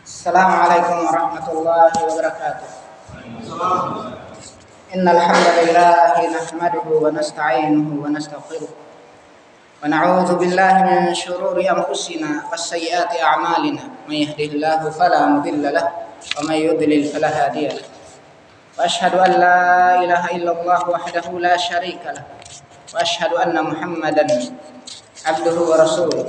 Assalamualaikum warahmatullahi wabarakatuh. Innal hamdalillah nahmaduhu wa nasta'inuhu wa nastaghfiruh wa na'udzu billahi min shururi anfusina was sayyiati a'malina may yahdihillahu fala mudilla lahu wa may yudlil fala hadiya lahu wa asyhadu an la ilaha illallah wahdahu la syarika lahu wa asyhadu anna Muhammadan abduhu wa rasuluh.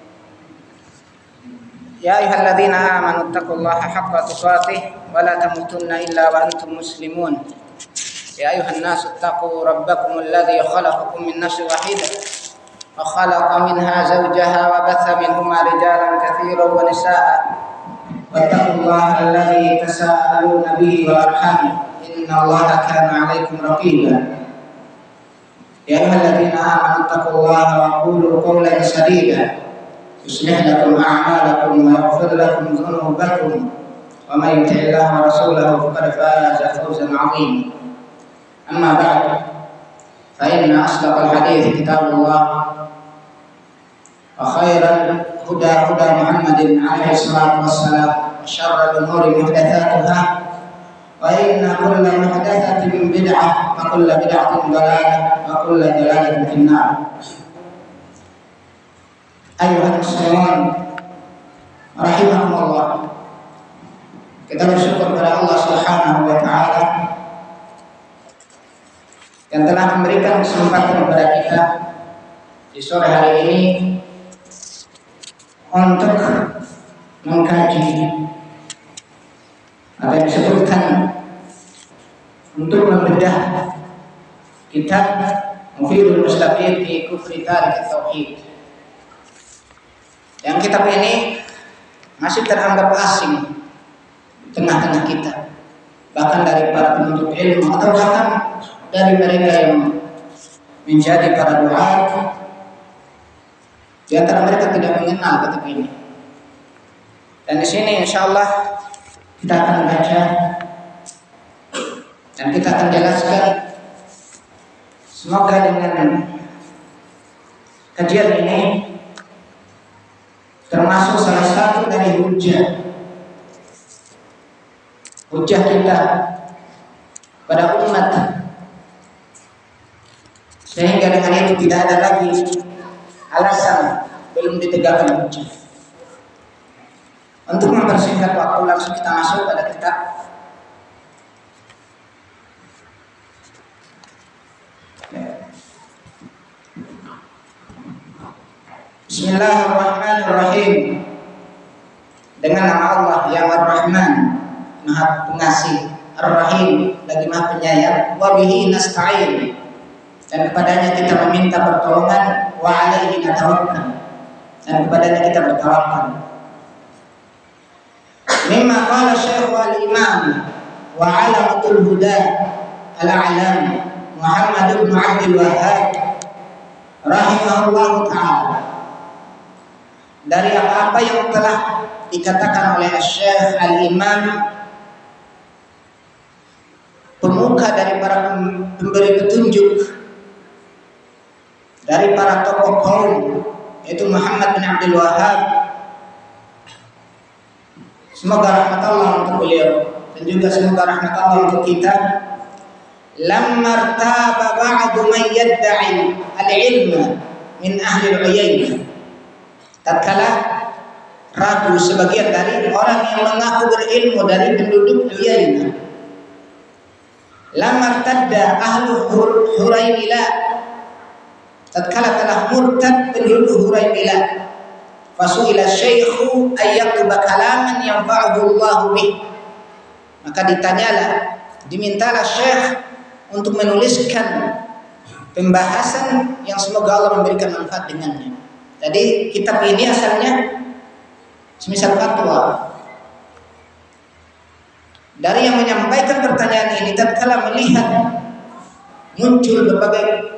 Ya ayyuhalladzina amanu taqullaha haqqa tuqatih wa la tamutunna illa wa antum muslimun. Ya ayyuhan nasu taqu rabbakumul ladzi khalaqakum min nafsin wahidah wa khalaqa minha zawjaha wa batha minhuma rijalan katsiran wa nisaa'a. Wattaqullaha alladzi tasaaluna bihi wal arham innallaha kana 'alaikum raqiba. Ya ayyuhalladzina amanu taqullaha wa qulu qawlan sadida يصلح لكم أعمالكم ويغفر لكم ذنوبكم ومن يطع الله ورسوله فقد فاز فوزا عظيما. أما بعد فإن أصدق الحديث كتاب الله وخير الهدى هدى محمد عليه الصلاة والسلام وشر الأمور محدثاتها وإن كل محدثة بدعة وكل بدعة ضلالة وكل ضلالة في النار. Ayuhan muslimun rahimakumullah. Kita bersyukur kepada Allah Subhanahu wa taala yang telah memberikan kesempatan kepada kita di sore hari ini untuk mengkaji apa yang disebutkan untuk membedah kitab Mufidul Mustafid fi Kufri Tarik Tauhid. Yang kitab ini masih teranggap asing di tengah-tengah kita, bahkan dari para penuntut ilmu atau bahkan dari mereka yang menjadi para duat. Di antara mereka tidak mengenal kitab ini. Dan di sini insyaallah kita akan baca dan kita akan jelaskan. Semoga dengan kajian ini termasuk salah satu dari hujah kita pada umat, sehingga dengan itu tidak ada lagi alasan belum ditegakkan hujah. Untuk mempersingkat waktu, langsung kita masuk pada kitab. Bismillahirrahmanirrahim. Dengan nama Allah yang Ar-Rahman, Maha Pengasih, Ar-Rahim, lagi Maha Penyayang. Wa bihi nasta'in, dan kepadanya kita meminta pertolongan. Wa alaihi natawakkal, dan kepadanya kita bertawakal. Mimma qala Syekh al-Imam wa 'alamatul huda al-a'lam Muhammad bin Abdul Wahhab rahimahullahu ta'ala, dari apa-apa yang telah dikatakan oleh Syekh Al-Imam, pemuka dari para pemberi petunjuk, dari para tokoh kaum, yaitu Muhammad bin Abdul Wahhab. Semoga rahmat Allah untuk beliau dan juga semoga rahmat Allah untuk kita. Lamma irtaba ba'du man yadda'i al-ilma min ahli al-'Uyainah, tatkala ragu sebagian dari orang yang mengaku berilmu dari penduduk Uyainah. Lamma irtadda ahlu Huraymila, tatkala telah murtad penduduk Huraymila. Fasu'ila syaikhu ayyaktuba kalaman yanfa'uhu Allahu bih, maka dimintalah syekh untuk menuliskan pembahasan yang semoga Allah memberikan manfaat dengannya. Jadi kitab ini asalnya semisal fatwa. Dari yang menyampaikan pertanyaan ini, tatkala melihat muncul berbagai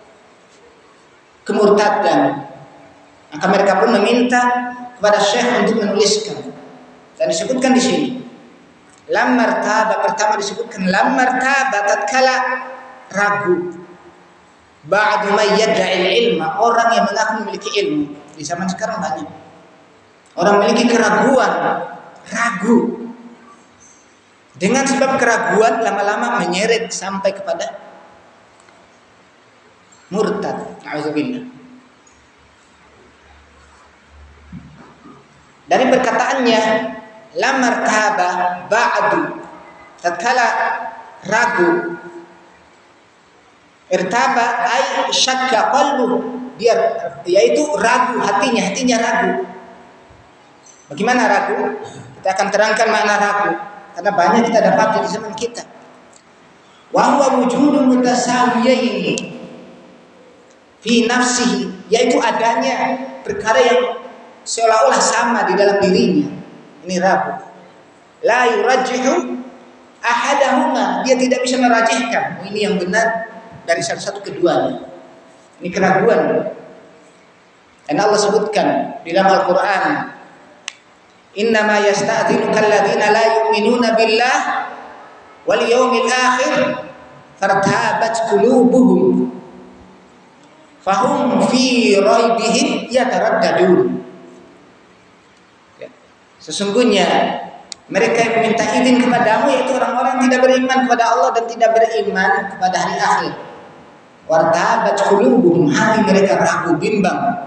kemurtadan, maka mereka pun meminta kepada syekh untuk menuliskan. Dan disebutkan di sini, lammartaba, pertama disebutkan lammartaba, tatkala ragu. Ba'du may yad'il ilma, orang yang mengaku memiliki ilmu. Di zaman sekarang banyak orang memiliki keraguan Ragu. Dengan sebab keraguan lama-lama menyeret sampai kepada murtad. Na'udzubillah. Dari perkataannya la martaba ba'du, tatkala ragu, irtaba ay syakka qalbu, dia yaitu ragu hatinya ragu. Bagaimana ragu? Kita akan terangkan makna ragu karena banyak kita dapat di zaman kita. Wa huwa wujudun mutasawiyaini fi nafsihi, yaitu adanya perkara yang seolah-olah sama di dalam dirinya. Ini ragu. La yurajjihu ahadahuma, dia tidak bisa merajihkan ini yang benar dari salah satu keduanya. Ini keraguan. Dan Allah sebutkan di dalam Al-Qur'an, innama yasta'dhinuka alladziina la yu'minuna billah wal yawmil akhir fartabat qulubuhum fahum fi raibihim yataraddadun. Sesungguhnya mereka yang meminta izin kepadamu yaitu orang-orang yang tidak beriman kepada Allah dan tidak beriman kepada hari akhir. Wartabat qulubuhum, hati mereka ragu bimbang.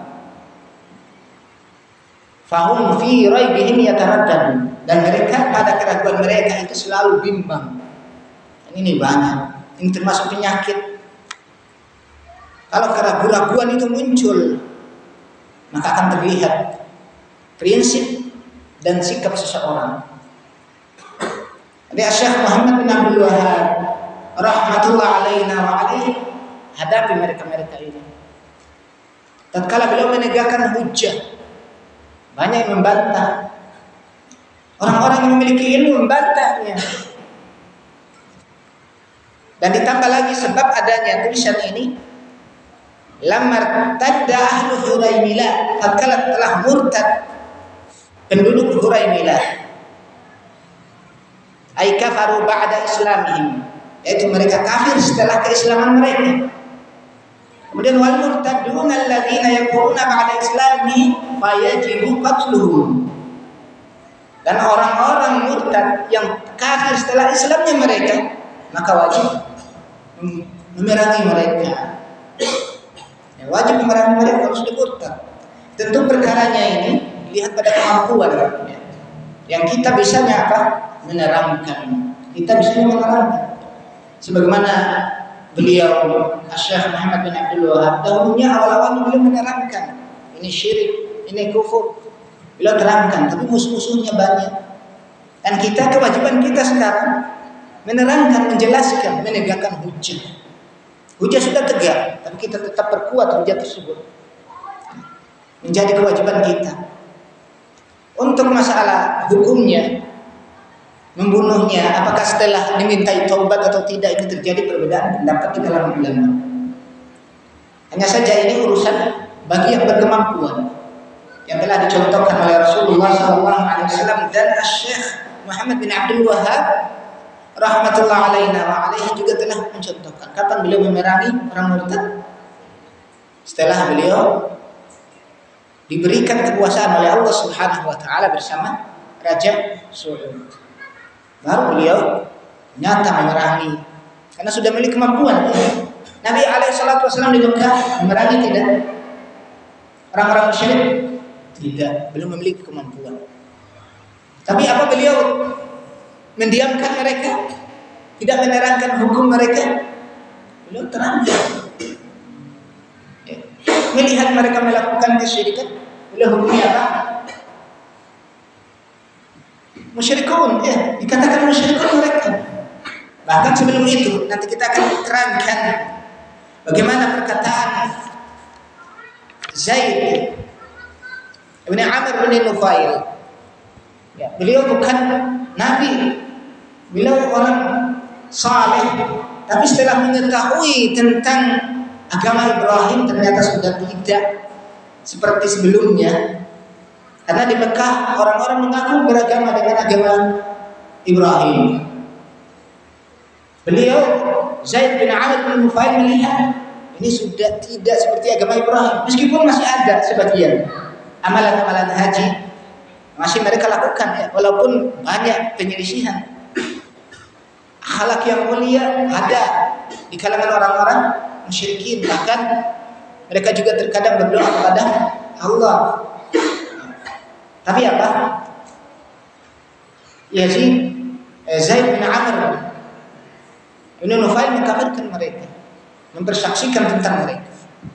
Fahum fi raibihim yataraddadun, dan mereka pada keraguan mereka itu selalu bimbang. Dan ini banyak, ini termasuk penyakit. Kalau keraguan-raguan itu muncul, maka akan terlihat prinsip dan sikap seseorang. Ada Syekh Muhammad bin Abdul Wahhab rahmatullah alaina wa alaihi hadapi mereka-mereka ini. Tatkala beliau menegakkan hujjah, banyak yang membantah. Orang-orang yang memiliki ilmu membantahnya. Dan ditambah lagi sebab adanya tulisan ini, lamar tadda ahlu Huraimilah, tatkala telah murtad penduduk Huraimilah, ay kafaru ba'da islamihim, yaitu mereka kafir setelah keislaman mereka. Kemudian wal murtadun alladziina yakfuruna ba'da islamihim fayajibu qatluhum, dan orang-orang murtad yang kafir setelah Islamnya mereka, maka wajib memerangi mereka. Ya, wajib memerangi mereka kalau sudah murtad. Tentu perkaranya ini lihat pada kemampuan ya. Yang kita bisanya apa? Menerangkan. Kita bisanya menerangkan. Sebagaimana beliau Syekh Muhammad bin Abdul Wahhab dahulunya awal-awal beliau menerangkan ini syirik, ini kufur. Beliau terangkan, tapi musuh-musuhnya banyak. Dan kita, kewajiban kita sekarang menerangkan, menjelaskan, menegakkan hujjah. Hujjah sudah tegak, tapi kita tetap perkuat hujjah tersebut. Menjadi kewajiban kita. Untuk masalah hukumnya, membunuhnya, apakah setelah dimintai taubat atau tidak, itu terjadi perbedaan pendapat di kalangan ulama. Hanya saja ini urusan bagi yang berkemampuan, yang telah dicontohkan oleh Rasulullah SAW dan Syekh Muhammad bin Abdul Wahhab rahmatullah alaina wa alaihi juga telah mencontohkan. Kapan beliau memerangi orang murtad? Setelah beliau diberikan kekuasaan oleh Allah Subhanahu wa taala bersama Raja Su'ud. Baru beliau nyata memerangi karena sudah memiliki kemampuan. Nabi SAW di Mekah memerangi tidak? Orang-orang musyrik? Tidak, belum memiliki kemampuan. Tapi apa beliau mendiamkan mereka? Tidak menerangkan hukum mereka? Beliau terangkan. Melihat mereka melakukan kesyirikan, beliau hukumnya apa? Musyrikun, ya, dikatakan musyrikun mereka. Bahkan sebelum itu, nanti kita akan terangkan bagaimana perkataan Zaid bin Amr bin Nufail. Ya, beliau bukan nabi, beliau orang saleh, tapi setelah mengetahui tentang agama Ibrahim ternyata sudah tidak seperti sebelumnya. Karena di Mekah orang-orang mengaku beragama dengan agama Ibrahim. Beliau Zaid bin Amr bin Nufail melihat ini sudah tidak seperti agama Ibrahim, meskipun masih ada sebagian amalan-amalan haji masih mereka lakukan ya, walaupun banyak penyelisihan. Akhlak yang mulia ada di kalangan orang-orang musyrikin, bahkan mereka juga terkadang berdoa kepada Allah. Tapi apa? Zaid bin Amr bin Nufail mengkafirkan mereka, mempersaksikan tentang mereka.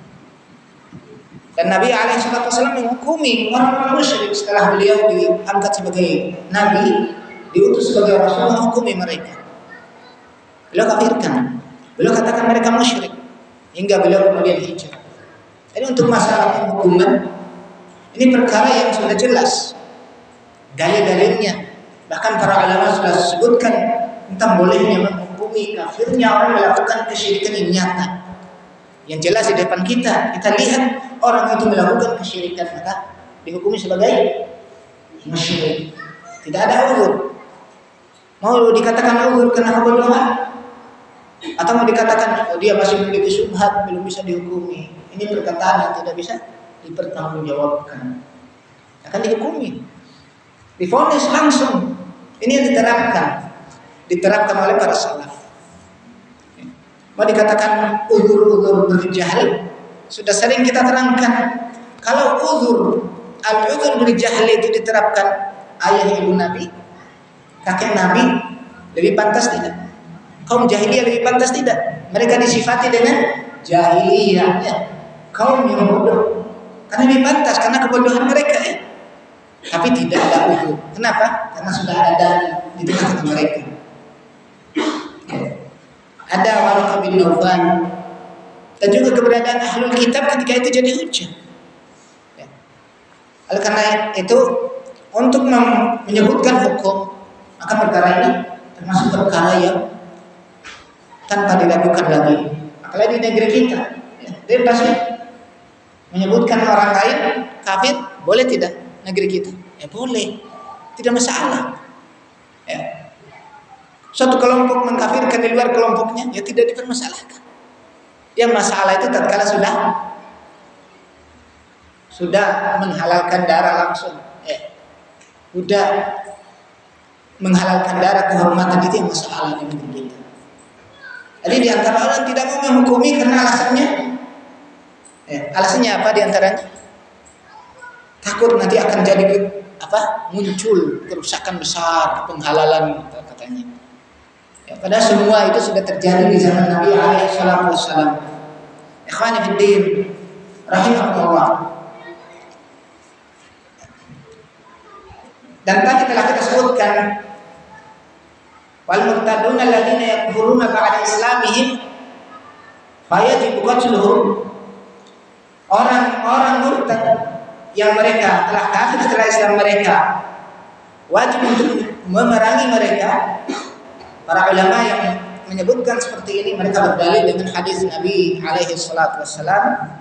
Dan Nabi SAW menghukumi orang musyrik setelah beliau diangkat sebagai Nabi, diutus sebagai Rasul, menghukumi mereka. Beliau kafirkan, beliau katakan mereka musyrik, hingga beliau kemudian hijrah. Jadi untuk masalah penghukuman, ini perkara yang sudah jelas dalil-dalilnya. Bahkan para ulama sudah sebutkan tentang bolehnya menghukumi kafirnya orang melakukan kesyirikan yang nyata, yang jelas di depan kita. Kita lihat orang itu melakukan kesyirikan, maka dihukumi sebagai musyrik. Tidak ada uzur. Mau dikatakan uzur karena kebodohan, atau mau dikatakan dia masih memiliki syubhat, belum bisa dihukumi. Ini perkataan yang tidak bisa dipertanggungjawabkan. Akan dihukumi, divonis langsung. Ini yang diterapkan oleh para salaf. Mau dikatakan uzur berjahil, sudah sering kita terangkan. Kalau al-uzur berjahil itu diterapkan ayah ibu Nabi, kakek Nabi, lebih pantas tidak? Kaum jahiliyah lebih pantas tidak? Mereka disifati dengan jahiliyah, ya. Kaum yang bodoh, karena lebih pantas, karena kebodohan mereka ya. Tapi tidak ada uzur. Kenapa? Karena sudah ada di tengah-tengah mereka. Ada Waraqah bin Nawfal, dan juga keberadaan ahlul kitab ketika itu jadi hujah. Ya. Oleh karena itu, untuk menyebutkan hukum, maka perkara ini termasuk perkara yang tanpa dilakukan lagi. Apalagi di negeri kita, ya, bebas ya. Menyebutkan orang lain kafir, boleh tidak negeri kita? Ya boleh, tidak masalah. Ya. Suatu kelompok mengkafirkan di luar kelompoknya, ya tidak dipermasalahkan. Yang masalah itu tatkala sudah menghalalkan darah langsung, sudah menghalalkan darah, kehormatan, itu yang masalah di negeri kita. Jadi di antara orang tidak mau menghukumi karena alasannya apa di antaranya? Takut nanti akan jadi muncul kerusakan besar, penghalalan katanya. Ya, padahal semua itu sudah terjadi di zaman Nabi SAW. Ikhwani fid din, rahimahullah. Dan tadi telah kita sebutkan, wal murtaduna alladziina yakfuruna ba'da islamihim fayajibu qatluhum. Orang-orang murtad yang mereka telah kafir setelah Islam mereka, wajib untuk memerangi mereka. Para ulama yang menyebutkan seperti ini, mereka berdalil dengan hadis Nabi alaihi salatu wassalam,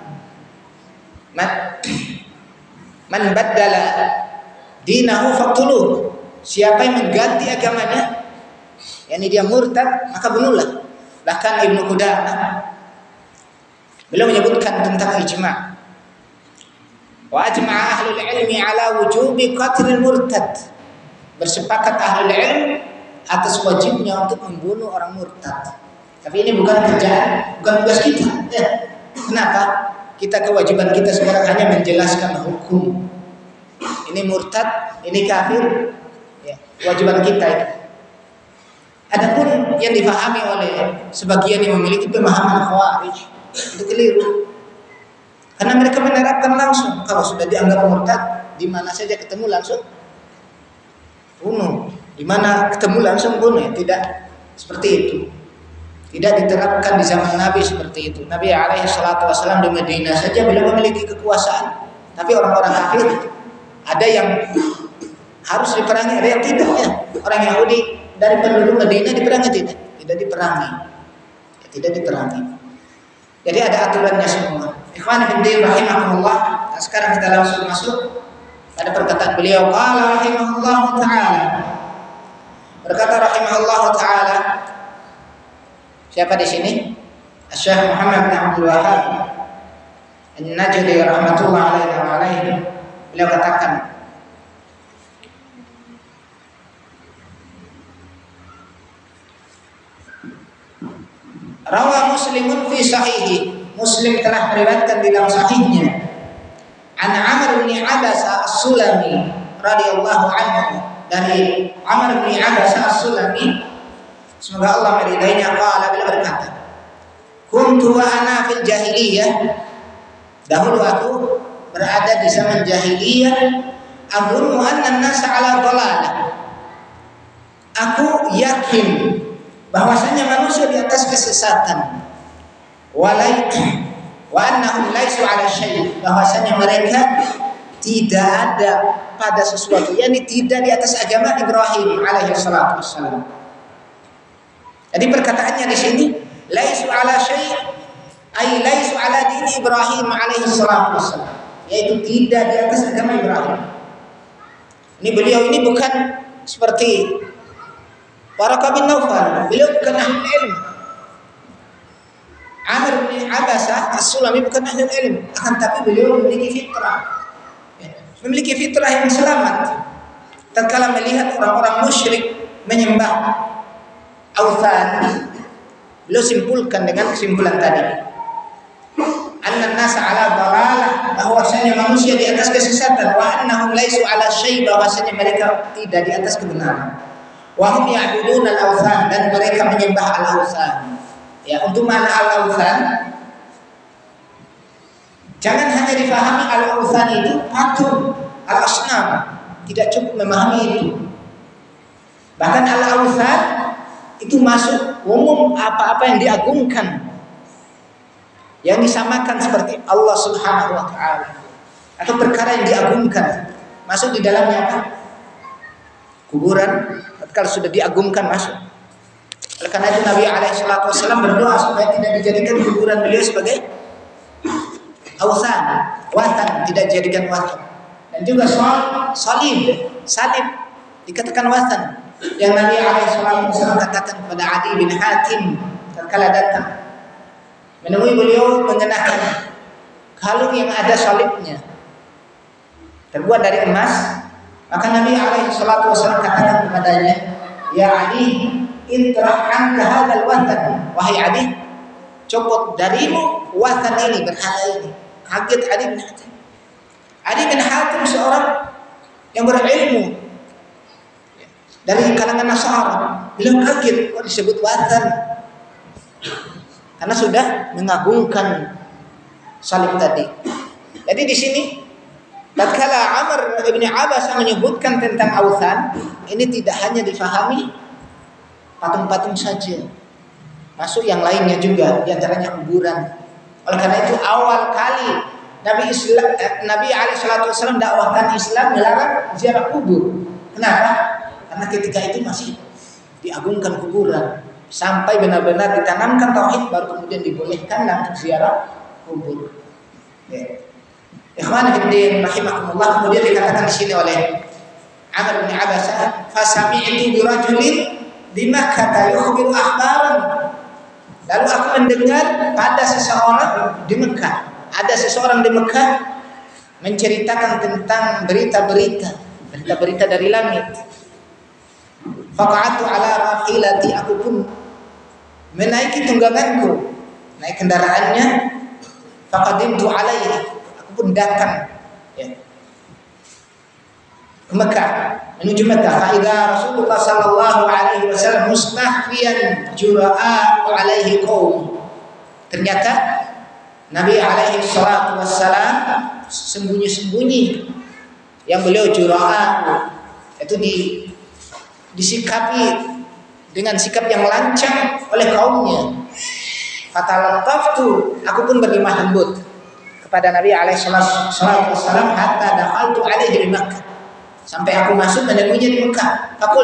man baddala dinahu faqtuluh. Siapa yang mengganti agamanya, yakni dia murtad, maka bunuhlah. Bahkan Ibnu Qudamah beliau menyebutkan tentang ijma'. Wa ajma'a ahlul ilmi ala wujubi qatlil murtad. Bersepakat ahlul ilm atas wajibnya untuk membunuh orang murtad. Tapi ini bukan kerjaan, bukan tugas kita. Ya. Kenapa? Kewajiban kita sekarang hanya menjelaskan hukum. Ini murtad, ini kafir. Ya, kewajiban kita itu. Adapun yang difahami oleh sebagian yang memiliki pemahaman Khawarij, itu keliru. Karena mereka menerapkan langsung, kalau sudah dianggap murtad, di mana saja ketemu langsung bunuh. Di mana ketemu langsung bunuh, ya. Tidak seperti itu. Tidak diterapkan di zaman Nabi seperti itu. Nabi alaihi salatu wasallam di Madinah saja beliau memiliki kekuasaan, tapi orang-orang kafir ada yang harus diperangi, ada yang tidak ya. Orang Yahudi dari penduduk Madinah diperangi tidak diperangi. Ya, tidak diperangi. Jadi ada aturannya semua. Ikhwan fillah rahimahullah. Nah, sekarang kita langsung masuk pada perkataan beliau, qala rahimahullah taala. Berkata rahimahullah taala, siapa di sini? Syekh Muhammad bin Abdul Wahhab An-Najdi rahmatullah alaihi. Beliau katakan, Rawa Muslimun fi sahihi, Muslim telah meriwayatkan di dalam sahihnya, an Amr bin Abasa As-Sulami radhiyallahu anhu, dari Amr bin Abasa As-Sulami, semoga Allah meridainya, qala, beliau berkata, kuntu wa ana fil jahiliyah, dahulu aku berada di zaman jahiliyah, azunnu anna an-nasa ala dhalalah, aku yakin bahwasanya manusia di atas kesesatan, wa annahum laisu ala syai', bahwasanya mereka tidak ada pada sesuatu, yakni tidak di atas agama Ibrahim alaihi salatu wassalam. Jadi perkataannya di sini laisu ala syai', ay laisu ala dini Ibrahim alaihi salatu wassalam, yaitu tidak di atas agama Ibrahim. Ini beliau ini bukan seperti Waraqah bin Naufal, beliau bukan ahli ilmu. Amr bin Abasa As-Sulami bukan ahli ilmu, akan tapi beliau memiliki fitrah, memiliki fitrah yang selamat. Tatkala melihat orang-orang musyrik menyembah authan, beliau simpulkan dengan kesimpulan tadi, anna nasa ala dalalah, bahwasanya manusia di atas kesesatan, wa annahum laisu ala syai', bahwasanya mereka tidak di atas kebenaran. Wa hum ya'budun al-awthan, dan mereka menyembah al-awthan. Ya, untuk mana al-awthan? Jangan hanya difahami al-awthan itu patung, al-asnam, tidak cukup memahami itu. Bahkan al-awthan itu masuk umum apa-apa yang diagungkan, yang disamakan seperti Allah Subhanahu wa taala, atau perkara yang diagungkan, masuk di dalamnya apa? Kuburan, kalau sudah diagungkan masuk. Oleh karena itu Nabi alaihi salatu wasallam berdoa supaya tidak dijadikan kuburan beliau sebagai awthan, watan, tidak dijadikan watan. Dan juga salib dikatakan watan, yang Nabi alaihi salatu wasallam katakan kepada Adi bin Hatim tatkala datang menemui beliau mengenakan kalung yang ada salibnya terbuat dari emas, maka Nabi alaihi salatu wasallam katakan kepadanya, ya Ali, intrah anka hadzal watan, wahai Adi, copot darimu watan ini, berhala ini. Kaget Adi bin Hatim. Adi bin Hatim seorang yang berilmu dari kalangan Nasara, beliau kaget kok disebut watan, karena sudah mengagungkan salib tadi. Jadi di sini tatkala Amr bin Abasa menyebutkan tentang awthan, ini tidak hanya difahami patung-patung saja, masuk yang lainnya juga, diantaranya kuburan. Oleh karena itu awal kali Nabi alaihi salatu wasallam dakwahkan Islam melarang ziarah kubur. Kenapa? Karena ketika itu masih diagungkan kuburan, sampai benar-benar ditanamkan tauhid, baru kemudian dibolehkan untuk ziarah kubur. Ya. Ikhwan fillah rahimakumullah, kemudian dikatakan di sini oleh Amr bin Abasa, fasami'tu bi rajulin di Makkah yukhbiru akhbaran. Lalu aku mendengar pada seseorang di Mekah, ada seseorang di Mekah menceritakan tentang berita-berita dari langit. Faqa'atu ala rahilati, aku pun menaiki tungganganku, naik kendaraannya. Faqadimtu alaihi, aku pun datang ke Mekah, menuju Mekah. Fa idza Rasulullah sallallahu alaihi wasallam mustahfiyan jura'a alaihi qaum. Ternyata Nabi alaihi salatu wassalam sembunyi-sembunyi, yang beliau jura'a itu disikapi dengan sikap yang lancang oleh kaumnya. Fatalattaftu, aku pun berlemah lembut kepada Nabi alaihi salatu wassalam, hatta dakhaltu alaihi di Makkah, sampai aku masuk menemuinya di Mekah. Aku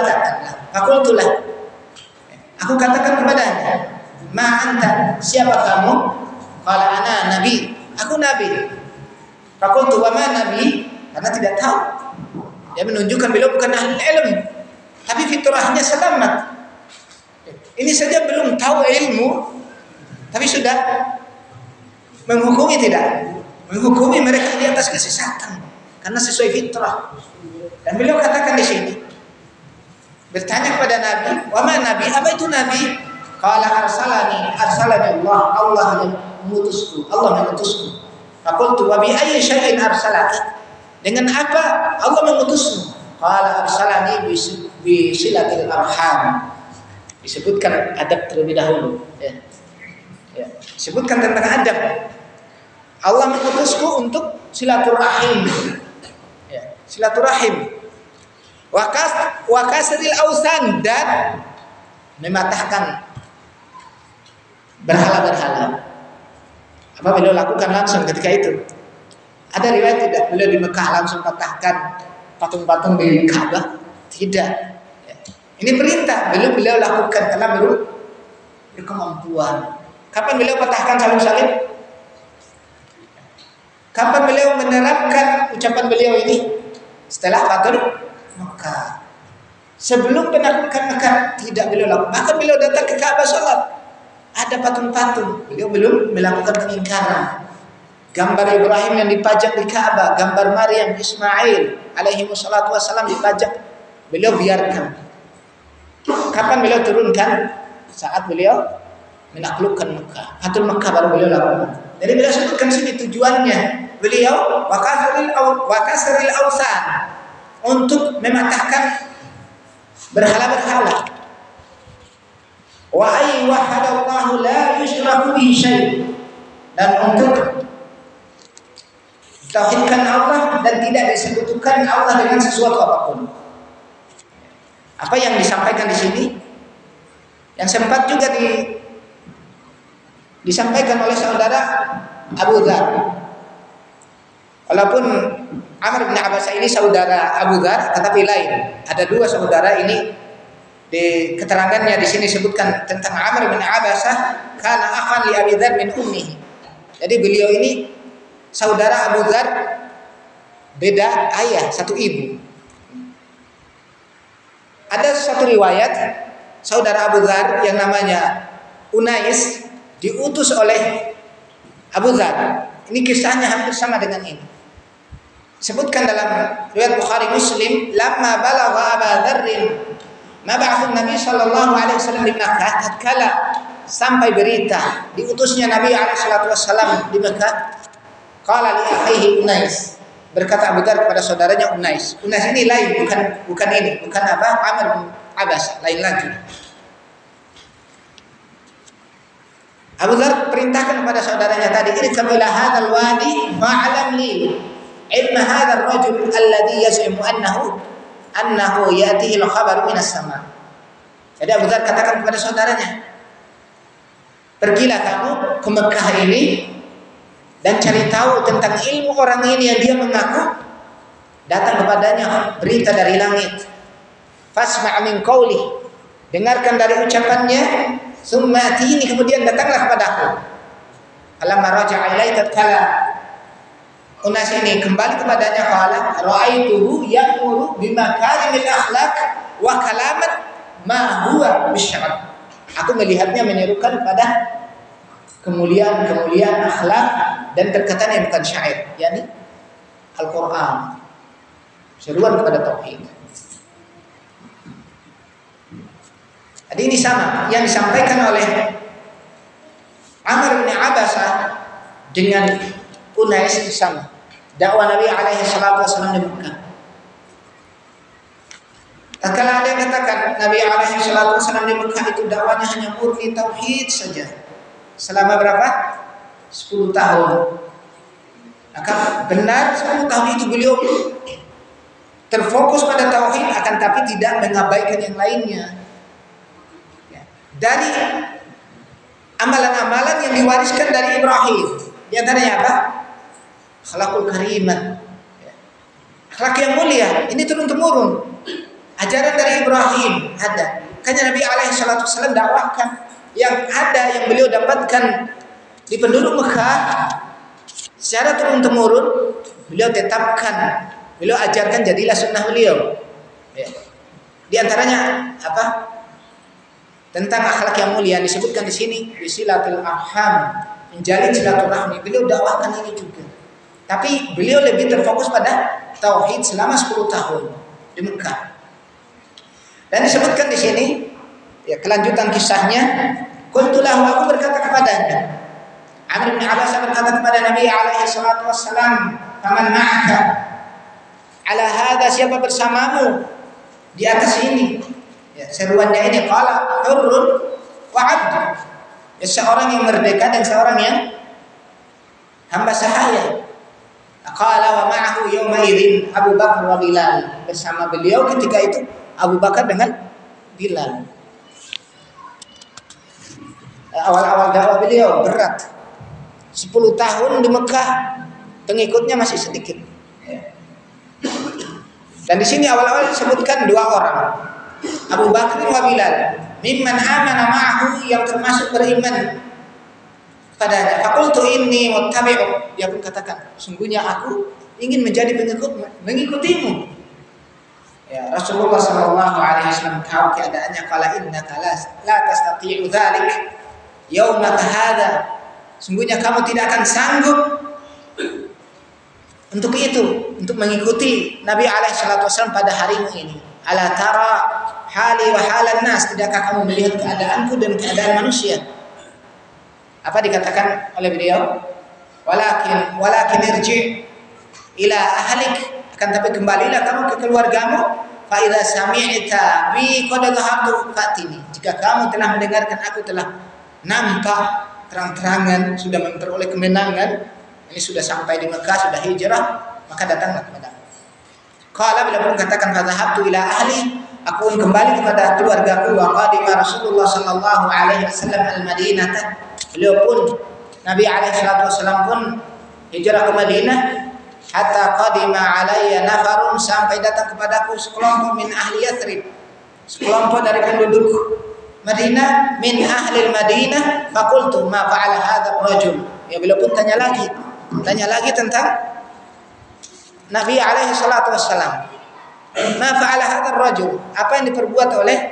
katakan kepadanya, ma anta, siapa kamu? Qala ana nabi, aku nabi. Fakultu wa ma nabi, karena tidak tahu. Dia menunjukkan beliau bukan ahli ilmu, tapi fitrahnya selamat. Ini saja belum tahu ilmu, tapi sudah menghukumi, tidak menghukumi mereka di atas kesesatan karena sesuai fitrah. Dan beliau katakan di sini, bertanya kepada Nabi, wa ma nabi, apa itu nabi? Qala arsalani Allah yang mengutusku. Faqultu wa bi ayyi syai'in arsalaka? Dengan apa Allah mengutusmu? Qala arsalani bi silatil arham. Disebutkan adab terlebih dahulu, ya. Disebutkan tentang adab. Allah mengutusku untuk silaturahim. Ya, silaturahim. Wa kasril ausan, dan mematahkan berhala-berhala. Apa beliau lakukan langsung ketika itu? Ada riwayat tidak beliau di Mekah langsung patahkan patung-patung di Ka'bah? Tidak. Ini perintah beliau lakukan karena berkemampuan. Kapan beliau patahkan salib-salib? Kapan beliau menerapkan ucapan beliau ini? Setelah Fatul Mekah. Sebelum penaklukan Mekah tidak beliau lakukan. Bahkan beliau datang ke Ka'bah sholat, ada patung-patung, beliau belum melakukan pengingkaran. Gambar Ibrahim yang dipajang di Ka'bah, gambar Maryam, Ismail alaihi wassalatu wassalam dipajang, beliau biarkan. Kapan beliau turunkan? Saat beliau menaklukkan Mekah. Fatul Mekah baru beliau lakukan. Jadi beliau sebutkan sini tujuannya. Beliau wakasril ausan, untuk mematahkan berhala-berhala. Wa ay wahadallahu la yusyraku bihi syai', dan untuk tauhidkan Allah dan tidak disekutukan Allah dengan sesuatu apapun. Apa yang disampaikan di sini, yang sempat juga disampaikan oleh saudara Abu Dzar. Walaupun Amr bin Abbas ini saudara Abu Dzar, tetapi lain. Ada dua saudara ini. Di keterangannya di sini sebutkan tentang Amr bin Abbasah, kana akhan li Abi Dzar min ummihi. Jadi beliau ini saudara Abu Dzar, beda ayah, satu ibu. Ada satu riwayat saudara Abu Dzar yang namanya Unais diutus oleh Abu Dzar. Ini kisahnya hampir sama dengan ini. Sebutkan dalam riwayat Bukhari Muslim, lamma balagha Abu Dzarrin mab'atsun Nabi sallallahu alaihi wasallam di Makkah, tatkala sampai berita diutusnya Nabi alaihi salatu wasallam di Makkah, qala li akhihi Unais, berkata Abu Dzar kepada saudaranya Unais. Unais ini lain, bukan ini, bukan Amr bin Abbas, lain lagi. Abu Dzar perintahkan kepada saudaranya tadi, irkam ila hadzal wadi fa'lam li ilma hadzal rajul alladhi yaz'umu annahu ya'tihi al-khabar minas sama. Jadi Abu Dzar katakan kepada saudaranya, pergilah kamu ke Mekah ini dan cari tahu tentang ilmu orang ini yang dia mengaku datang kepadanya berita dari langit. Fasma' min qawli, dengarkan dari ucapannya, summa atini, kemudian datanglah kepadaku. Falamma raja'a ilaihi tatkala Unas ini kembali kepadanya, qala ra'aituhu ya'muru bimakarimil akhlaq wa kalamat ma huwa bisyarr. Aku melihatnya menyerukan pada kemuliaan akhlak dan perkataan yang bukan syair, yakni Al-Qur'an. Seruan kepada tauhid. Jadi ini sama yang disampaikan oleh Amr bin Abbasah dengan Unais itu sama. Dakwah Nabi alaihi salatu wasallam di Mekah. Kalau ada yang katakan Nabi alaihi salatu wasallam di Mekah itu dakwanya hanya murni tauhid saja. Selama berapa? 10 tahun. Maka benar 10 tahun itu beliau terfokus pada tauhid, akan tapi tidak mengabaikan yang lainnya. Dari amalan-amalan yang diwariskan dari Ibrahim, di antaranya apa? Akhlakul karimah, akhlak yang mulia. Ini turun-temurun ajaran dari Ibrahim ada. Makanya Nabi alaihi salatu wasallam dakwahkan yang ada, yang beliau dapatkan di penduduk Mekah secara turun-temurun, beliau tetapkan, beliau ajarkan, jadilah sunnah beliau. Di antaranya apa? Tentang akhlak yang mulia disebutkan di sini, bisilatul arham, menjalin silaturahmi. Beliau dakwahkan ini juga. Tapi beliau lebih terfokus pada tauhid selama 10 tahun di Mekah. Dan disebutkan di sini, ya, kelanjutan kisahnya, Qultu lahu, aku berkata kepadanya. Amr bin Abbas berkata kepada Nabi alaihi salatu wassalam, "Faman ma'aka?" Ala hadha, siapa bersamamu di atas ini? Ya, seruannya ini, qala hurrun wa 'abd. Ya, seorang yang merdeka dan seorang yang hamba sahaya. Qala wa ma'ahu yawma idzin Abu Bakar wa Bilal. Bersama beliau ketika itu Abu Bakar dengan Bilal. Awal-awal dakwah beliau berat. 10 tahun di Mekah, pengikutnya masih sedikit. Dan di sini awal-awal disebutkan 2 orang, Abu Bakar wa Bilal, mimman amana ma'ahu, yang termasuk beriman padanya. Faqultu inni muttabi'u, dia pun katakan, sungguhnya aku ingin menjadi mengikutimu. Ya, Rasulullah sallallahu alaihi wasallam tahu keadaannya, qala innaka la tastati'u dzalik yaumaka hadza, sungguhnya kamu tidak akan sanggup untuk itu, untuk mengikuti Nabi alaihi salatu wasallam pada harimu ini. Ala tara hali wa halan nas, tidakkah kamu melihat keadaanku dan keadaan manusia? Apa dikatakan oleh beliau? Walakin irji ila ahlik, akan tapi kembalilah kamu ke keluargamu. Fa idza sami'ta bi qad dhahabtu fatini, jika kamu telah mendengarkan aku telah nampak terang-terangan sudah memperoleh kemenangan, ini sudah sampai di Mekah, sudah hijrah, maka datanglah kepada aku. Qala, bila pun katakan fa dhahabtu ila ahli, aku pun kembali kepada keluargaku. Wa qadima Rasulullah sallallahu alaihi wasallam al-Madinah, beliau pun Nabi alaihi salatu wasallam pun hijrah ke Madinah. Hatta qadima alayya nafarun, sampai datang kepadaku sekelompok min ahli Yathrib, sekelompok dari penduduk Madinah, min ahli Madinah. Faqultu ma fa'ala hadha rajul, ya beliau pun tanya lagi tentang Nabi alaihi salatu wassalam. Ma fa'ala hadha rajul, apa yang diperbuat oleh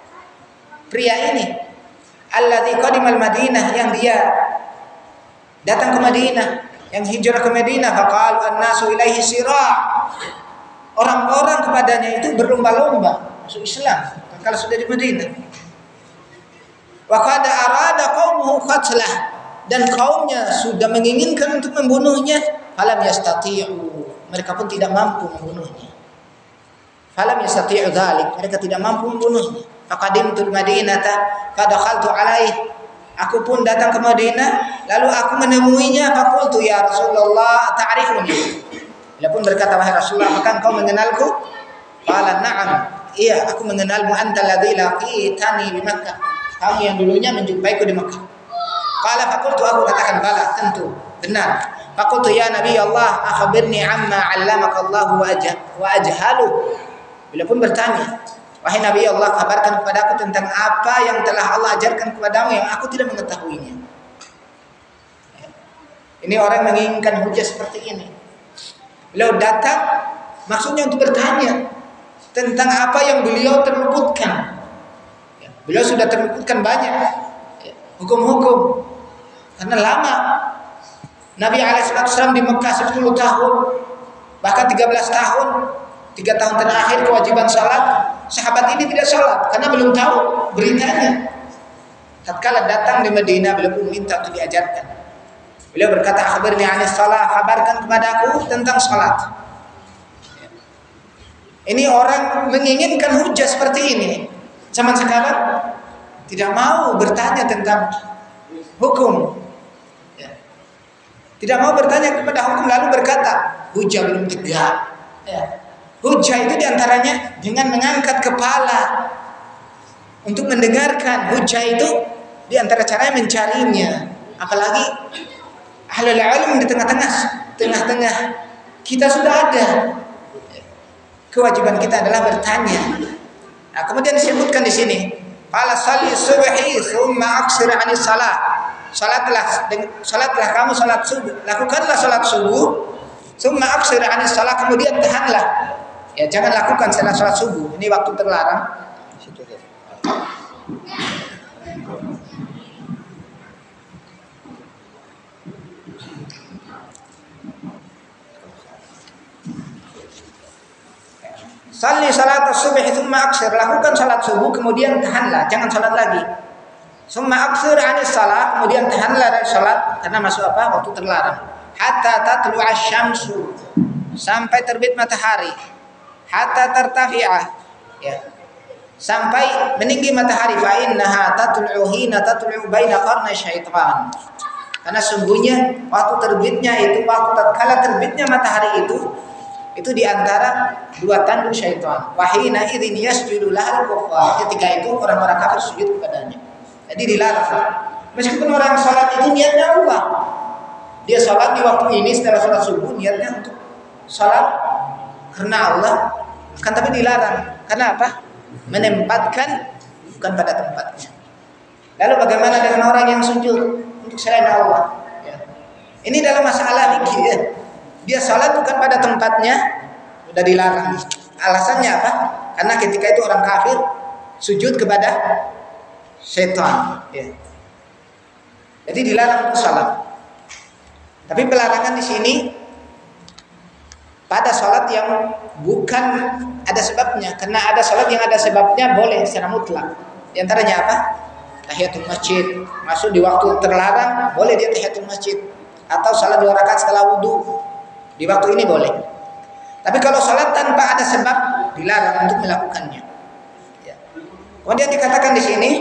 pria ini, alladzi qadimal Madinah, yang dia datang ke Madinah, yang hijrah ke Madinah. Faqalu an-nasu ilaihi sira', orang-orang kepadanya itu berlomba-lomba masuk Islam kalau sudah di Madinah. Wa qad arada qaumuhu qatlah, dan kaumnya sudah menginginkan untuk membunuhnya. Falam yastati'u, mereka pun tidak mampu membunuhnya. Falam yastati'u dzalik, mereka tidak mampu membunuhnya. Faqadimtul Madinata fadakhaltu alaihi, aku pun datang ke Madinah, lalu aku menemuinya. Faqultu ya Rasulullah ta'rifuni, dia pun berkata, wahai Rasulullah, apakah engkau mengenalku? Qala na'am, iya aku mengenalmu, anta alladzi laqitani di Makkah, kamu yang dulunya menjumpaiku di Makkah. Qala faqultu, aku katakan bala, tentu benar. Faqultu ya Nabi Allah, akhbirni amma 'allamaka Allah wa ajhalu, beliau pun bertanya, wahai Nabi Allah, kabarkan kepadaku tentang apa yang telah Allah ajarkan kepadamu yang aku tidak mengetahuinya. Ini orang menginginkan hujah seperti ini. Beliau datang maksudnya untuk bertanya tentang apa yang beliau terluputkan. Beliau sudah terluputkan banyak hukum-hukum, karena lama Nabi alaihissalam di Mekah 10 tahun, bahkan 13 tahun, 3 tahun terakhir kewajiban salat, sahabat ini tidak salat karena belum tahu beritanya. Tatkala datang di Madinah, beliau pun minta untuk diajarkan. Beliau berkata, akhbirni 'anis shalah, kabarkan kepadaku tentang salat. Ini orang menginginkan hujah seperti ini. Zaman sekarang tidak mau bertanya tentang hukum, tidak mau bertanya kepada hukum, lalu berkata hujah belum tegak. Hujah itu diantaranya dengan mengangkat kepala untuk mendengarkan. Hujah itu diantara caranya mencarinya. Apalagi ahlul ilm di tengah-tengah kita sudah ada. Kewajiban kita adalah bertanya. Nah, kemudian disebutkan di sini, fala sholli subhi tsumma aksir 'anis shalah. Salatlah kamu salat subuh, lakukanlah salat subuh, tsumma aksir 'anis shalah, kemudian tahanlah. Ya, jangan lakukan salat subuh. Ini waktu terlarang. Salli salat subuh tsumma aksir, lakukan salat subuh kemudian tahanlah, jangan salat lagi. Summa aksir anis salat, kemudian tahanlah dari salat karena masuk apa? Waktu terlarang. Hatta tatlu asyamsu, sampai terbit matahari. Hatta tartafi'ah, ya. Sampai meninggi matahari. Fa innaha tatlu hina tatlu baina qarnay syaitan. Karena sungguhnya waktu terbitnya itu, waktu tatkala terbitnya matahari itu di antara dua tanduk syaitan. Wa hina idzin yasjudu lahal kuffar. Ketika itu orang-orang kafir sujud kepadanya. Jadi dilarang. Meskipun orang salat itu niatnya Allah. Dia salat di waktu ini setelah salat subuh niatnya untuk salat karena Allah, kan tapi dilarang. Karena apa? Menempatkan bukan pada tempatnya. Lalu bagaimana dengan orang yang sujud untuk selain Allah? Ya. Ini dalam masalah fikih ya. Dia salat bukan pada tempatnya, sudah dilarang. Alasannya apa? Karena ketika itu orang kafir sujud kepada setan, ya. Jadi dilarang untuk salat. Tapi pelarangan di sini pada salat yang bukan ada sebabnya. Karena ada salat yang ada sebabnya boleh secara mutlak. Di antaranya apa? Tahiyatul masjid. Masuk di waktu terlarang, boleh dia tahiyatul masjid. Atau salat 2 rakaat setelah wudu. Di waktu ini boleh. Tapi kalau salat tanpa ada sebab, dilarang untuk melakukannya. Ya. Kemudian dikatakan di sini,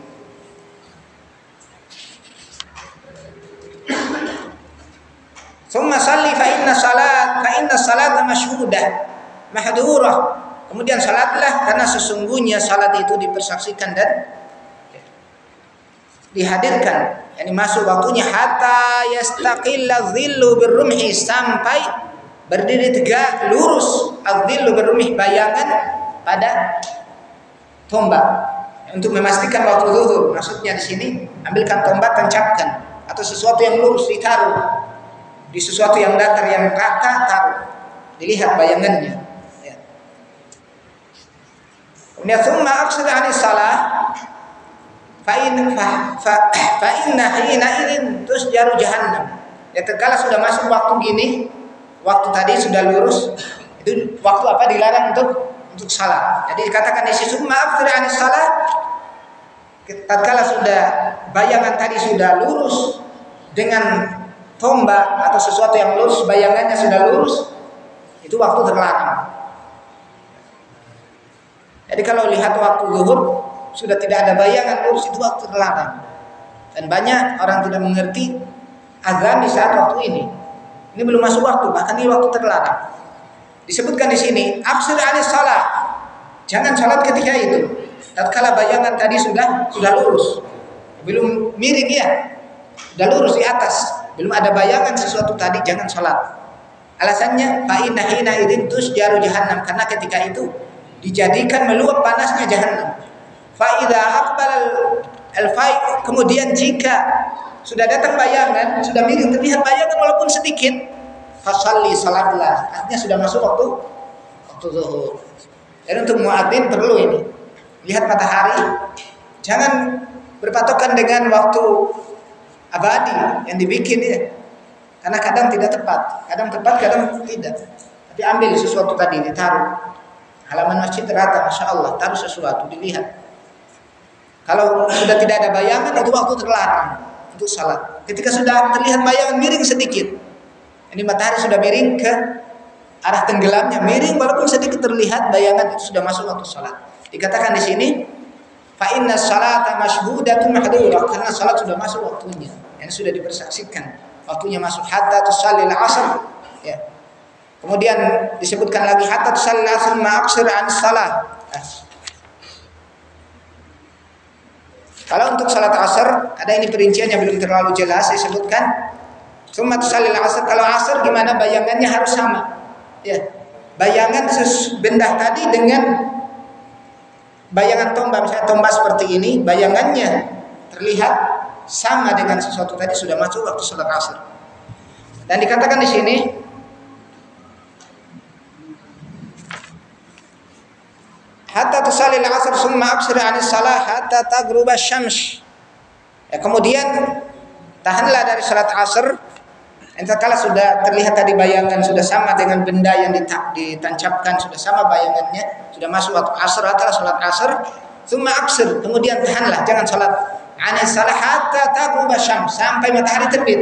"Tsumma shalli fa inna salata masyhudah mahdhurah." Kemudian salatlah karena sesungguhnya salat itu dipersaksikan dan dihadirkan. Yani masuk waktunya hatta yastaqilla dhillu birrumhi, sampai berdiri tegak lurus adzillu birrumhi, bayangan pada tombak. Untuk memastikan waktu zuhur. Maksudnya di sini ambilkan tombak, tancapkan atau sesuatu yang lurus ditaruh di sesuatu yang datar, yang rata, taruh, dilihat bayangannya. Ya. Kemudian tsumma aqsid 'anis shalah fa inna hina idzin tusjaru jahannam. Ya, tatkala sudah masuk waktu gini, waktu tadi sudah lurus, itu waktu apa? Dilarang untuk salat. Jadi dikatakan di sini tsumma aqsid 'anis shalah, tatkala sudah bayangan tadi sudah lurus dengan tombak atau sesuatu yang lurus, bayangannya sudah lurus, itu waktu terlarang. Jadi kalau lihat waktu zuhur sudah tidak ada bayangan lurus, itu waktu terlarang. Dan banyak orang tidak mengerti azan di saat waktu ini. Ini belum masuk waktu, bahkan ini waktu terlarang. Disebutkan di sini, aqsir 'anis shalah. Jangan salat ketika itu. Tatkala bayangan tadi sudah lurus. Belum miring ya. Sudah lurus di atas. Belum ada bayangan sesuatu tadi, jangan salat. Alasannya fa inna hina idzin tusjaru jahannam, karena ketika itu dijadikan meluap panasnya jahannam. Fa idza aqbala al-fai, kemudian jika sudah datang bayangan, sudah miring terlihat bayangan walaupun sedikit, fasalli salatlah, artinya sudah masuk waktu zuhur. Dan untuk muadzin perlu ini, lihat matahari, jangan berpatokan dengan waktu abadi yang dibikin ya. Karena kadang tidak tepat, kadang tidak. Tapi ambil sesuatu tadi, ditaruh. Halaman masjid rata, masya Allah, taruh sesuatu, dilihat. Kalau sudah tidak ada bayangan, itu waktu terlarang untuk salat. Ketika sudah terlihat bayangan miring sedikit, ini matahari sudah miring ke arah tenggelamnya, miring walaupun sedikit terlihat bayangan, itu sudah masuk waktu salat. Dikatakan di sini, fa inna salata masyhudatun mahdhurah, karena salat sudah masuk waktunya, yang sudah dipersaksikan waktunya masuk. Hatta tusallil asr, ya. Kemudian disebutkan lagi hatta tusallil asr ma'aksir 'anis salah. Kalau untuk salat asar, ada ini perinciannya belum terlalu jelas disebutkan. Tsumma tusallil asr, kalau asar gimana bayangannya harus sama. Ya. Bayangan benda tadi dengan bayangan tombak, misalnya tombak seperti ini, bayangannya terlihat sama dengan sesuatu tadi, sudah masuk waktu salat asar. Dan dikatakan di sini hatta tusallil asr summa aqsir 'anis salah hatta taghruba syams. Ya, kemudian tahanlah dari salat asar entakala sudah terlihat tadi bayangan sudah sama dengan benda yang ditancapkan, sudah sama bayangannya, sudah masuk waktu asar atau salat asar, summa aqsir, kemudian tahanlah, jangan salat 'anis salah hatta taghrub syams, sampai matahari terbit.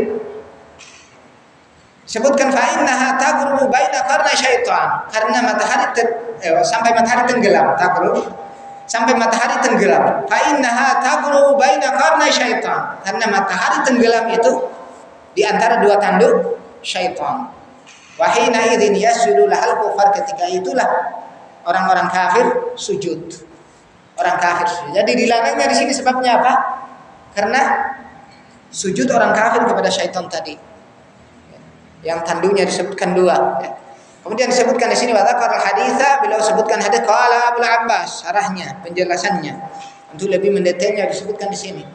Sebutkan fa innaha taghrubu baina qarnay syaitan, karena sampai matahari tenggelam, taghrub sampai matahari tenggelam. Fa innaha taghrubu baina qarnay syaitan, karena matahari tenggelam itu di antara dua tanduk syaitan. Wa hina idzin yasjudu lahal kufar, ketika itulah orang-orang kafir sujud. Orang kafir sujud. Jadi dilarangnya di sini sebabnya apa? Karena sujud orang kafir kepada syaitan tadi. Yang tanduknya disebutkan dua. Kemudian disebutkan di sini wa dzakara haditsa, beliau sebutkan hadis qala Abu Abbas, syarahnya, penjelasannya. Untuk lebih mendetailnya disebutkan di sini.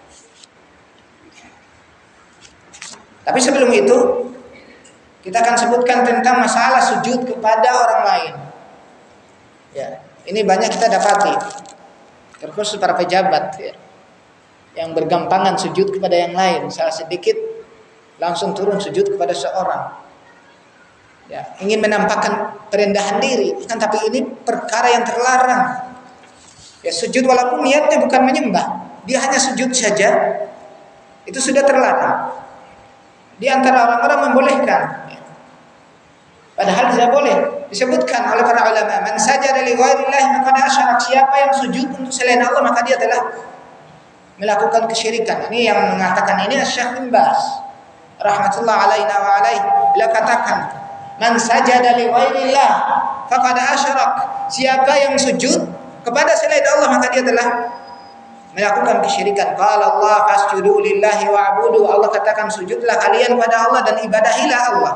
Tapi sebelum itu kita akan sebutkan tentang masalah sujud kepada orang lain. Ya, ini banyak kita dapati, terkhusus para pejabat ya, yang bergampangan sujud kepada yang lain. Salah sedikit langsung turun sujud kepada seorang. Ya, ingin menampakkan perendahan diri, kan, tapi ini perkara yang terlarang. Ya, sujud walaupun niatnya bukan menyembah, dia hanya sujud saja, itu sudah terlarang. Di antara orang-orang membolehkan, padahal tidak boleh. Disebutkan oleh para ulama, man sajada li ghairillah maka asyrak, siapa yang sujud untuk selain Allah maka dia telah melakukan kesyirikan. Ini yang mengatakan ini Syekh bin Baz rahmatullah alaina wa alaih. Beliau katakan, man sajada li ghairillah faqad asyrak, siapa yang sujud kepada selain Allah maka dia telah melakukan kesyirikan. Qala Allah fasjudu lillahi wa'budu, Allah katakan sujudlah kalian kepada Allah dan ibadahilah Allah.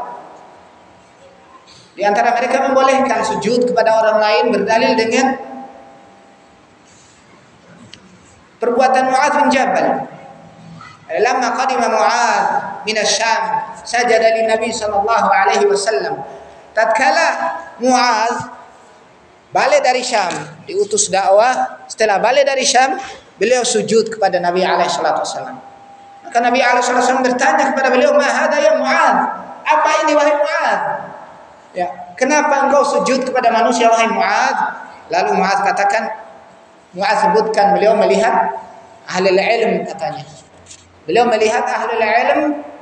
Di antara mereka membolehkan sujud kepada orang lain berdalil dengan perbuatan Mu'adz bin Jabal. Lamma qadima Mu'adz min asy-Syam sajada lin Nabi sallallahu alaihi wasallam. Tatkala Mu'adz balik dari Syam, diutus dakwah, setelah balik dari Syam, beliau sujud kepada Nabi alaihi salatu wasallam. Maka Nabi alaihi salatu wasallam bertanya kepada beliau, "Ma hadza ya Mu'adz?" Apa ini wahai Mu'adz? Ya, kenapa engkau sujud kepada manusia wahai Mu'adz? Lalu Mu'adz katakan, Mu'adz sebutkan beliau melihat ahlul ilm katanya. Beliau melihat ahlul ilm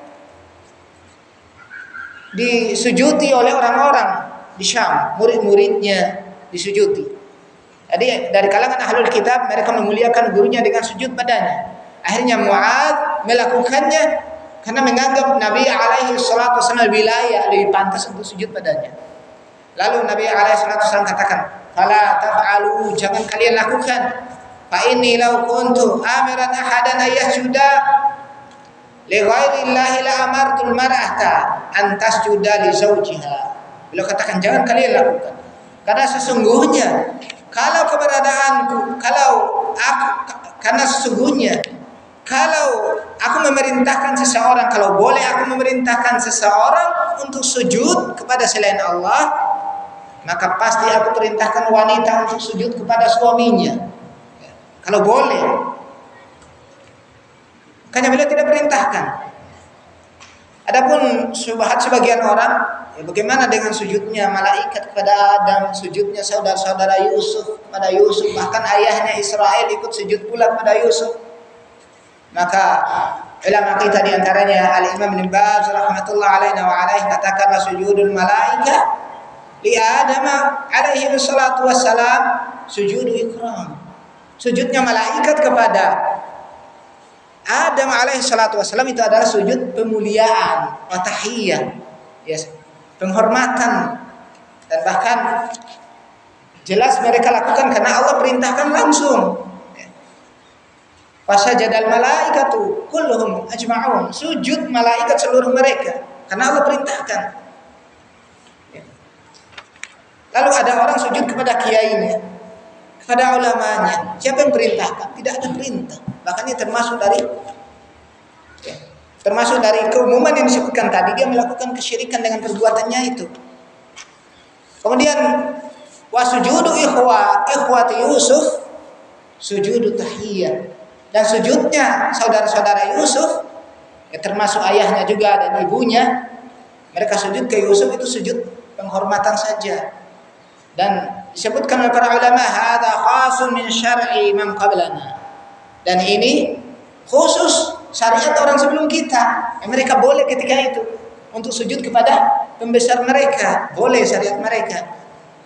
disujudi oleh orang-orang di Syam, murid-muridnya disujudi. Jadi dari kalangan ahlul kitab mereka memuliakan gurunya dengan sujud padanya. Akhirnya Mu'adz melakukannya karena menganggap Nabi alaihi salatu wasallam lebih pantas untuk sujud padanya. Lalu Nabi alaihi salatu wasallam katakan, "Fala taf'alu, jangan kalian lakukan. Fa inni law kuntu amiran ahadan ayyasjuda li ghairillahi la amartul mar'ata an tasjuda li zawjiha." Beliau katakan jangan kalian lakukan. Karena sesungguhnya kalau aku memerintahkan seseorang, kalau boleh aku memerintahkan seseorang untuk sujud kepada selain Allah, maka pasti aku perintahkan wanita untuk sujud kepada suaminya. Kalau boleh. Makanya beliau tidak perintahkan. Adapun syubhat sebagian orang, ya bagaimana dengan sujudnya malaikat kepada Adam, sujudnya saudara-saudara Yusuf kepada Yusuf, bahkan ayahnya Israel ikut sujud pula kepada Yusuf. Maka ulama kita diantaranya Al-Imam Ibn Baz rahmatullah alaina wa alaih katakan sujudul malaika li Adam alaihi salatu wassalam sujudu ikram. Sujudnya malaikat kepada Adam alaihi salatu wassalam itu adalah sujud pemuliaan wa tahiyyah, yes, penghormatan, dan bahkan jelas mereka lakukan karena Allah perintahkan langsung. Fasajadal malaikatu kulluhum ajma'un, sujud malaikat seluruh mereka karena Allah perintahkan. Lalu ada orang sujud kepada kiainya, kepada ulamanya. Siapa yang perintahkan? Tidak ada perintah. Bahkan ini termasuk dari keumuman yang disebutkan tadi, dia melakukan kesyirikan dengan perbuatannya itu. Kemudian wasujudu ikhwati Yusuf sujudu tahiyyah, dan sujudnya saudara-saudara Yusuf, ya termasuk ayahnya juga dan ibunya, mereka sujud ke Yusuf itu sujud penghormatan saja. Dan disebutkan oleh para ulama hadza khasun min syar'i man qablana, dan ini Khusus syariat orang sebelum kita, mereka boleh ketika itu untuk sujud kepada pembesar mereka, boleh syariat mereka.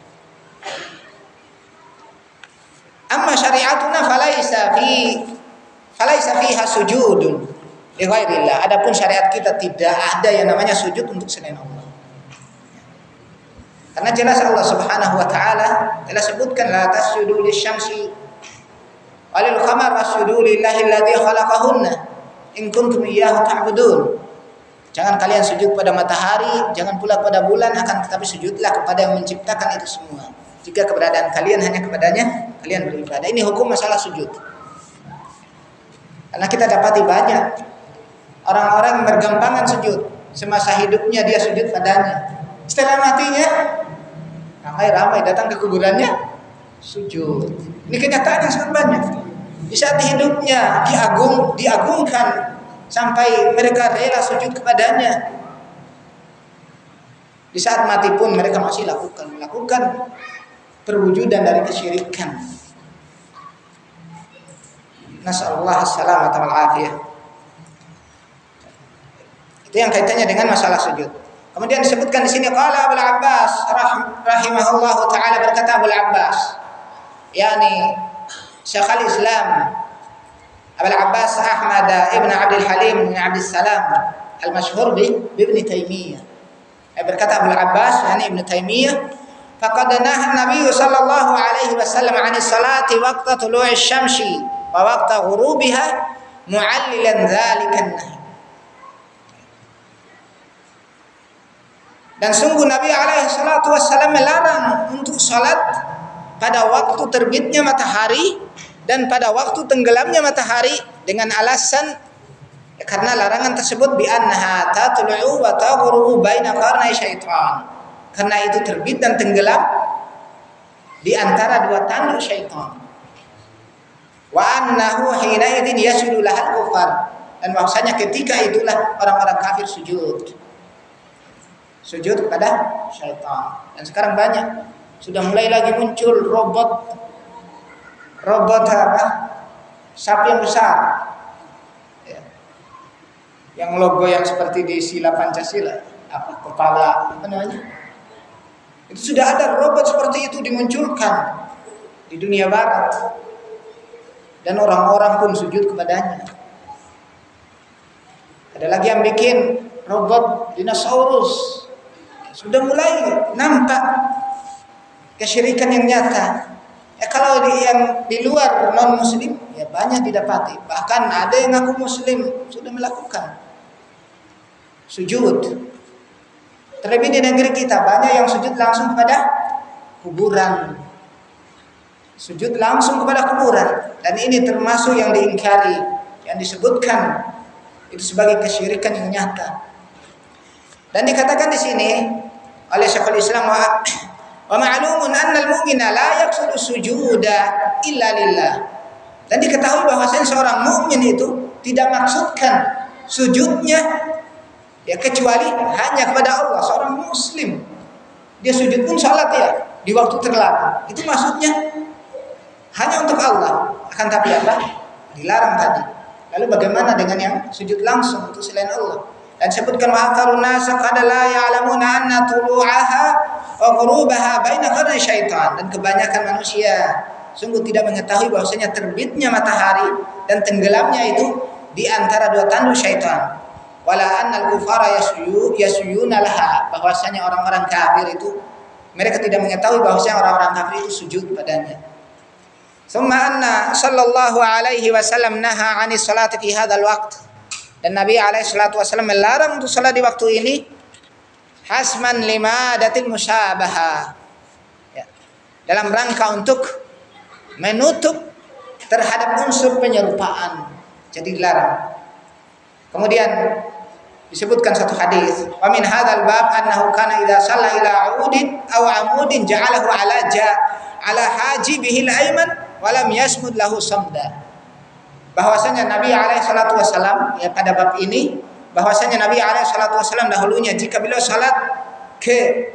Amma syariatuna falaisa fiha sujudun li ghairillah. Adapun syariat kita tidak ada yang namanya sujud untuk selain Allah. Karena jelas Allah Subhanahu wa taala telah sebutkan la tasjudu lisyamsi walil qamar wasjudu lillahi alladzi khalaqahunna in kuntum iyyahu ta'budun. Jangan kalian sujud pada matahari, jangan pula pada bulan, akan tetapi sujudlah kepada yang menciptakan itu semua. Jika keberadaan kalian hanya kepadanya, kalian beribadah. Ini hukum masalah sujud. Karena kita dapati banyak orang-orang yang bergampangan sujud. Semasa hidupnya dia sujud padanya. Setelah matinya, ramai-ramai datang ke kuburannya, sujud. Ini kenyataan yang sangat banyak. Di saat hidupnya diagungkan sampai mereka rela sujud kepadanya. Di saat mati pun mereka masih melakukan perwujudan dari kesyirikan. Nasallallahu as-salamata wal afiyah. Itu yang kaitannya dengan masalah sujud. Kemudian disebutkan di sini qala Abul Abbas rahimahullahu taala, berkata Abul Abbas, yakni Syekhul Islam Abul Abbas Ahmad ibn Abdul Halim bin Abdul Salam al-masyhur bi Ibn Taimiyah. Berkata Abul Abbas yakni Ibn Taimiyah, faqad nahaa an-nabiy sallallahu alaihi wasallam 'ani salati waqta tulu'i asy-syamsi wa waqta ghurubiha mu'allilan dzalika an-nahy. Dan sungguh Nabi alaihi salatu wasallam melarang untuk salat pada waktu terbitnya matahari dan pada waktu tenggelamnya matahari dengan alasan karena larangan tersebut bi annaha tatlu'u wa taghrubu baina qarnai syaitan. Karena itu terbit dan tenggelam di antara dua tanduk syaitan. Wa annahu hina idzin yasjudu lahal kufar. Dan maksudnya ketika itulah orang-orang kafir sujud kepada syaitan. Dan sekarang banyak sudah mulai lagi muncul robot sapi yang besar, ya. Yang logo yang seperti di sila Pancasila, kepala namanya. Itu sudah ada robot seperti itu dimunculkan di dunia barat, dan orang-orang pun sujud kepadanya. Ada lagi yang bikin robot dinosaurus. Sudah mulai nampak kesyirikan yang nyata. Kalau yang di luar non muslim ya banyak didapati. Bahkan ada yang ngaku muslim sudah melakukan sujud. Terlebih di negeri kita banyak yang sujud langsung kepada kuburan. Sujud langsung kepada kuburan, dan ini termasuk yang diingkari, yang disebutkan itu sebagai kesyirikan yang nyata. Dan dikatakan di sini oleh Syekhul Islam wa ma'lumun anna al-mu'mina la yaqsudu sujuda illa lillah. Dan diketahui bahwasanya seorang mukmin itu tidak maksudkan sujudnya ya kecuali hanya kepada Allah. Seorang muslim dia sujud pun salat ya di waktu terlarang. Itu maksudnya hanya untuk Allah. Akan tapi apa? Dilarang tadi. Lalu bagaimana dengan yang sujud langsung untuk selain Allah? Dan sebutkan wa aktsarun nas qad la ya'lamuna anna tulu'aha wa ghurubaha baina qarnai syaitan. Dan kebanyakan manusia sungguh tidak mengetahui bahwasanya terbitnya matahari dan tenggelamnya itu di antara dua tanduk syaitan. Wala annal kufara yasjuduna laha, bahwasanya orang-orang kafir itu mereka tidak mengetahui bahwasanya orang-orang kafir itu sujud padanya. Tsumma anna sallallahu alaihi wasallam naha 'anis salati fi hadzal waqt. Dan Nabi alaihi salatu wasallam melarang untuk salat di waktu ini hasman limadatil musyabahah. Ya. Dalam rangka untuk menutup terhadap unsur penyerupaan. Jadi dilarang. Kemudian disebutkan satu hadis, wa min hadzal bab annahu kana idza shalla ila 'udin aw 'amudin ja'alahu ala hajibihi al-ayman wa lam yasmud lahu samda. Bahwasanya Nabi alaihi salatu wasallam ya pada bab ini bahwasanya Nabi alaihi salatu wasallam dahulunya jika beliau salat ke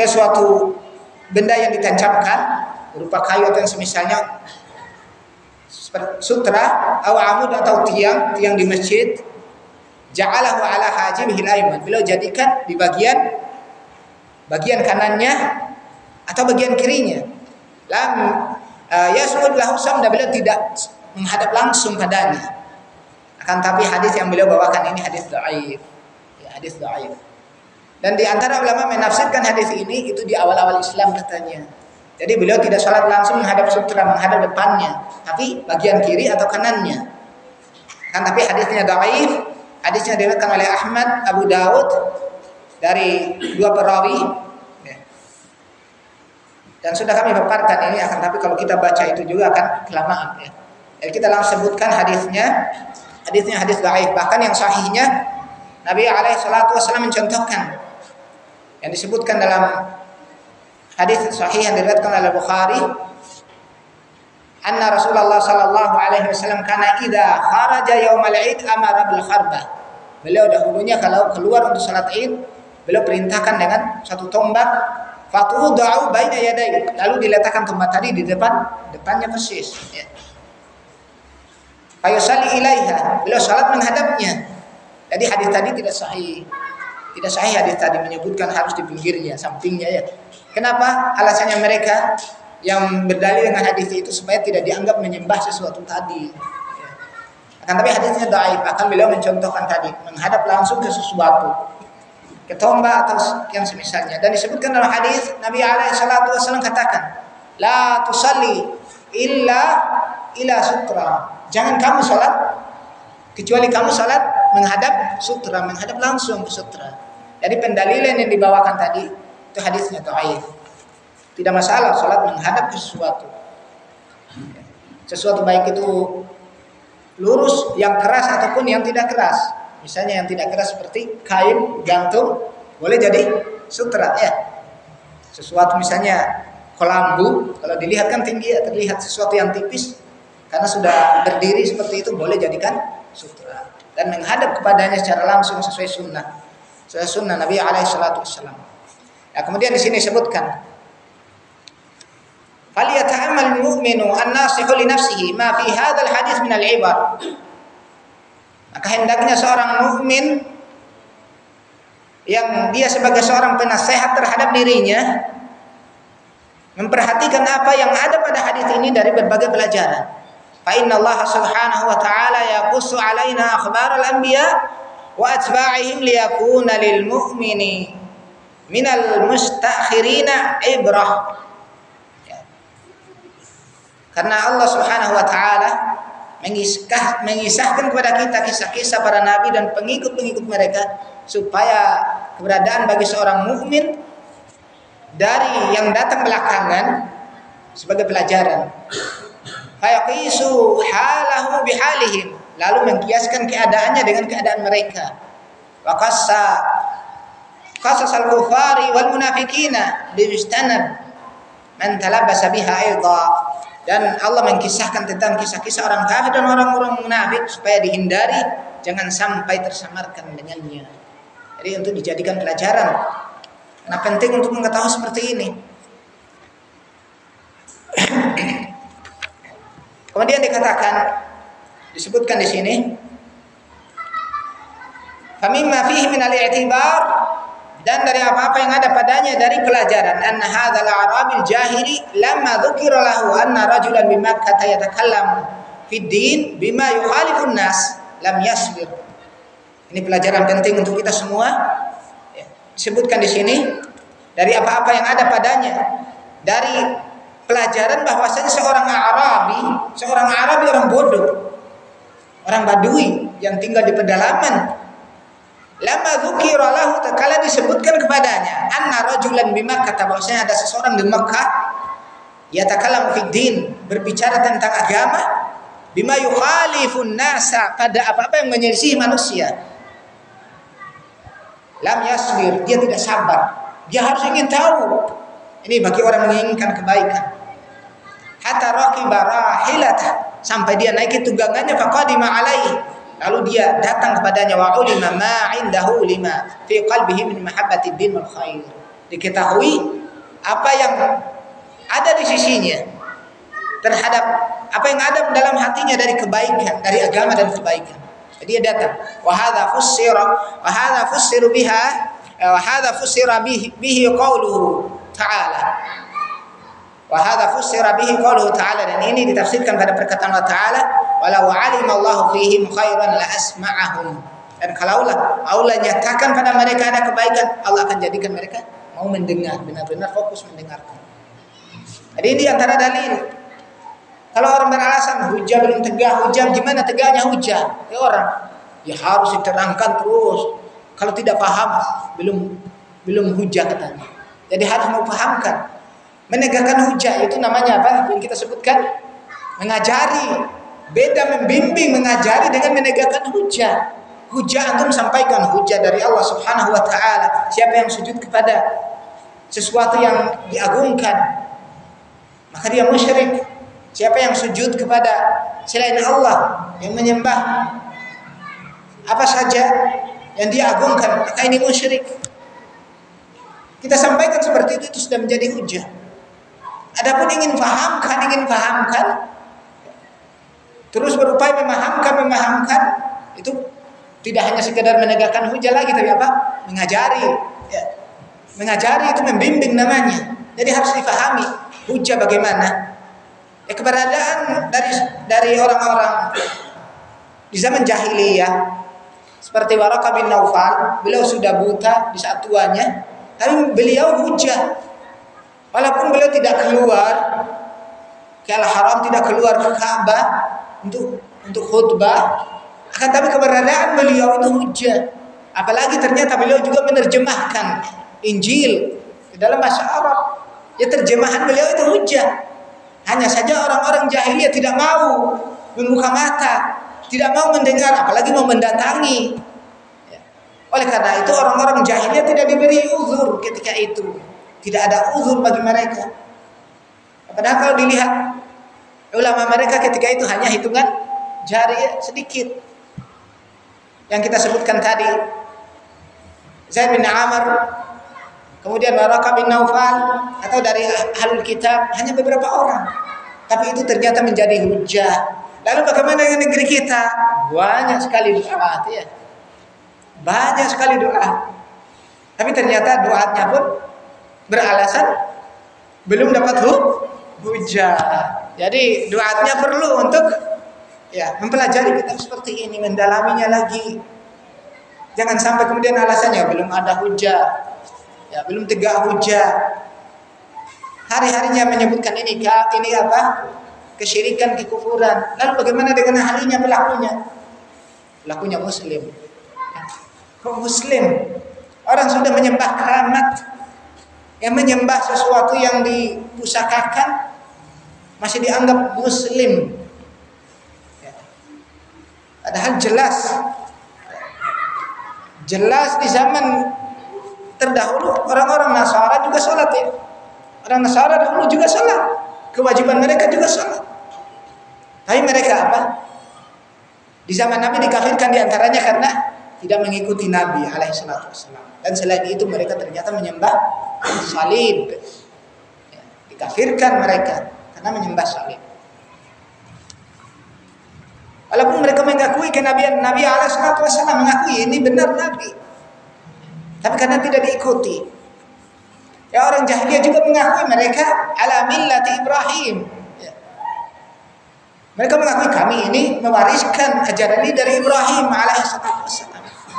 suatu benda yang ditancapkan berupa kayu atau yang semisalnya, sutra atau amud atau tiang di masjid, ja'alahu ala hajibihil ayman, beliau jadikan di bagian kanannya atau bagian kirinya. Lam yasmud lahu samda, beliau tidak menghadap langsung padanya. Akan tapi hadis yang beliau bawakan ini hadis dhaif. Ya, hadis dhaif. Dan di antara ulama menafsirkan hadis ini itu di awal-awal Islam katanya. Jadi beliau tidak sholat langsung menghadap sutra, menghadap depannya, tapi bagian kiri atau kanannya. Kan tapi hadisnya dhaif. Hadisnya diriwayatkan oleh Ahmad, Abu Daud dari dua perawi. Dan sudah kami paparkan ini, akan tapi kalau kita baca itu juga akan kelamaan ya. Jadi kita langsung sebutkan hadisnya. Hadisnya hadis dhaif. Bahkan yang sahihnya Nabi alaihi salatu wasallam mencontohkan yang disebutkan dalam hadis sahih yang diriwayatkan oleh Bukhari, anna Rasulullah sallallahu alaihi wasallam kana idza kharaja yaumal id amara bil kharbah. Beliau dahulunya kalau keluar untuk salat Id, beliau perintahkan dengan satu tombak, fatu'u baina yadayhi, lalu diletakkan tombak tadi di depannya persis ya. Fayusalli ilaiha, beliau salat menghadapnya. Jadi hadis tadi tidak sahih. Tidak sahih hadis tadi menyebutkan harus di pinggirnya, sampingnya ya. Kenapa? Alasannya mereka yang berdalil dengan hadis itu supaya tidak dianggap menyembah sesuatu tadi. Akan tapi hadisnya dhaif. Akan beliau mencontohkan tadi menghadap langsung ke sesuatu, ke tombak atau yang semisalnya. Dan disebutkan dalam hadis Nabi alaihi salatu wasallam katakan, la tusalli illa ila sutra. Jangan kamu salat kecuali kamu salat menghadap sutra, menghadap langsung ke sutra. Jadi pendalilan yang dibawakan tadi itu hadisnya dhaif. Tidak masalah salat menghadap ke sesuatu. Sesuatu baik itu lurus, yang keras ataupun yang tidak keras. Misalnya yang tidak keras seperti kain gantung boleh jadi sutra ya. Sesuatu misalnya kelambu, kalau dilihat kan tinggi ya, terlihat sesuatu yang tipis karena sudah berdiri seperti itu boleh jadikan sutra. Dan menghadap kepadanya secara langsung sesuai sunnah Nabi alaihi salatu wasallam. Ya, kemudian di sini disebutkan فَلْيَتَأَمَّلْ الْمُؤْمِنُ النَّاصِحُ لِنَفْسِهِ مَا فِي هَذَا الْحَدِيثِ مِنَ الْعِبَرِ. Maka hendaknya seorang mukmin yang dia sebagai seorang penasehat terhadap dirinya memperhatikan apa yang ada pada hadis ini dari berbagai pelajaran. Fa inna Allah subhanahu wa ta'ala yaqussu alaina akhbar al-anbiya wa atba'ihim liyakuna lil mu'mini minal mustakhirina ibrah. Karena Allah Subhanahu wa taala mengisahkan kepada kita kisah-kisah para nabi dan pengikut-pengikut mereka supaya keberadaan bagi seorang mukmin dari yang datang belakangan sebagai pelajaran. Fayaqisu halahu bihalihim, lalu mengkiaskan keadaannya dengan keadaan mereka. Wa qasasal kufari wal munafiqina lijustanab man talabasa biha aidha. Dan Allah mengkisahkan tentang kisah-kisah orang kafir dan orang-orang munafik supaya dihindari, jangan sampai tersamarkan dengannya. Jadi untuk dijadikan pelajaran. Nah, penting untuk mengetahui seperti ini. Kemudian disebutkan di sini, famimma fihi min al-i'tibar, dan dari apa-apa yang ada padanya dari pelajaran, anna hadzal arabil jahili lamma dzukira lahu anna rajulan bi Makkah yatakallamu fid din bima yukhalifun nas lam yasbir. Ini pelajaran penting untuk kita semua. Disebutkan di sini dari apa-apa yang ada padanya dari pelajaran bahwasanya seorang Arabi orang bodoh, orang Badui yang tinggal di pedalaman, lama dzukira lahu, kala disebutkan kepadanya anna rajulan bi Makkah, bahwasanya ada seseorang di Makkah yatakallamu fid din, berbicara tentang agama, bima yukhalifun nasa, pada apa-apa yang menyelisih manusia. Lam yasbir, dia tidak sabar, dia harus ingin tahu. Ini bagi orang menginginkan kebaikan. Hatta raqiba rahilata, sampai dia naiki tunggangannya, faqadima alaihi, lalu dia datang kepadanya, wa ulima ma indahu lima fi qalbihi min mahabbatid din wal khair. Diketahui apa yang ada di sisinya terhadap apa yang ada dalam hatinya dari kebaikan, dari agama dan kebaikan. Jadi dia datang. Wa hadza fussira bihi qauluhu ta'ala. Wa hadza fussira bihi qauluhu ta'ala, dan ini ditafsirkan pada perkataan Allah Ta'ala, walau alimallahu fihim khairan la asma'ahum. Dan kalaulah Allah nyatakan pada mereka ada kebaikan, Allah akan jadikan mereka mau mendengar, benar-benar fokus mendengarkan. Jadi ini antara dalil. Kalau orang beralasan hujah belum tegak, hujah gimana tegaknya hujah? Ya orang, ya harus diterangkan terus. Kalau tidak paham, belum hujah katanya. Jadi harus mau pahamkan. Menegakkan hujah itu namanya apa? Yang kita sebutkan mengajari. Beda membimbing, mengajari dengan menegakkan hujah. Hujah antum sampaikan hujah dari Allah Subhanahu wa taala. Siapa yang sujud kepada sesuatu yang diagungkan, maka dia musyrik. Siapa yang sujud kepada selain Allah, yang menyembah apa saja yang dia agungkan, maka ini musyrik. Kita sampaikan seperti itu sudah menjadi hujah. Adapun ingin fahamkan, terus berupaya memahamkan, itu tidak hanya sekedar menegakkan hujah lagi, tapi apa? Mengajari. Ya. Mengajari itu membimbing namanya. Jadi harus difahami hujah bagaimana. Ya, keberadaan dari orang-orang di zaman jahiliyah seperti Waraqah bin Naufal, beliau sudah buta di saat tuanya, tapi beliau hujah. Walaupun beliau tidak keluar ke Al-Haram, tidak keluar ke Ka'bah untuk khutbah, akan tapi keberadaan beliau itu hujah. Apalagi ternyata beliau juga menerjemahkan Injil ke dalam bahasa Arab. Ya, terjemahan beliau itu hujah. Hanya saja orang-orang jahiliyah tidak mau membuka mata, tidak mau mendengar, apalagi mau mendatangi. Oleh karena itu orang-orang jahiliyah tidak diberi uzur ketika itu. Tidak ada uzur bagi mereka. Padahal kalau dilihat ulama mereka ketika itu hanya hitungan jari sedikit. Yang kita sebutkan tadi, Zaid bin Amr, kemudian Waraqah bin Naufal, atau dari ahlul kitab, hanya beberapa orang. Tapi itu ternyata menjadi hujah. Lalu bagaimana dengan negeri kita? Banyak sekali doa, ya. Banyak sekali doa. Tapi ternyata doanya pun beralasan belum dapat hujah. Jadi doanya perlu untuk mempelajari kitab seperti ini, mendalaminya lagi. Jangan sampai kemudian alasannya belum ada hujah. Ya, belum tegak hujah. Hari-harinya menyebutkan ini apa? Kesyirikan, kekufuran. Lalu bagaimana dengan harinya pelakunya? Pelakunya muslim. Kok muslim? Orang sudah menyembah keramat, yang menyembah sesuatu yang dipusakakan, masih dianggap muslim. Padahal jelas di zaman terdahulu orang-orang Nasara juga sholat, ya. Orang Nasara dahulu juga sholat, kewajiban mereka juga sholat. Tapi mereka apa? Di zaman Nabi dikafirkan diantaranya karena tidak mengikuti Nabi alaihissalam. Dan selain itu mereka ternyata menyembah salib. Ya, dikafirkan mereka karena menyembah salib. Walaupun mereka mengakui kenabian Nabi alaihissalam, mengakui ini benar Nabi, tapi karena tidak diikuti. Ya, orang jahiliyah juga mengakui mereka ala millati Ibrahim. Ya. Mereka mengakui kami ini mewariskan ajaran ini dari Ibrahim alaihissalam.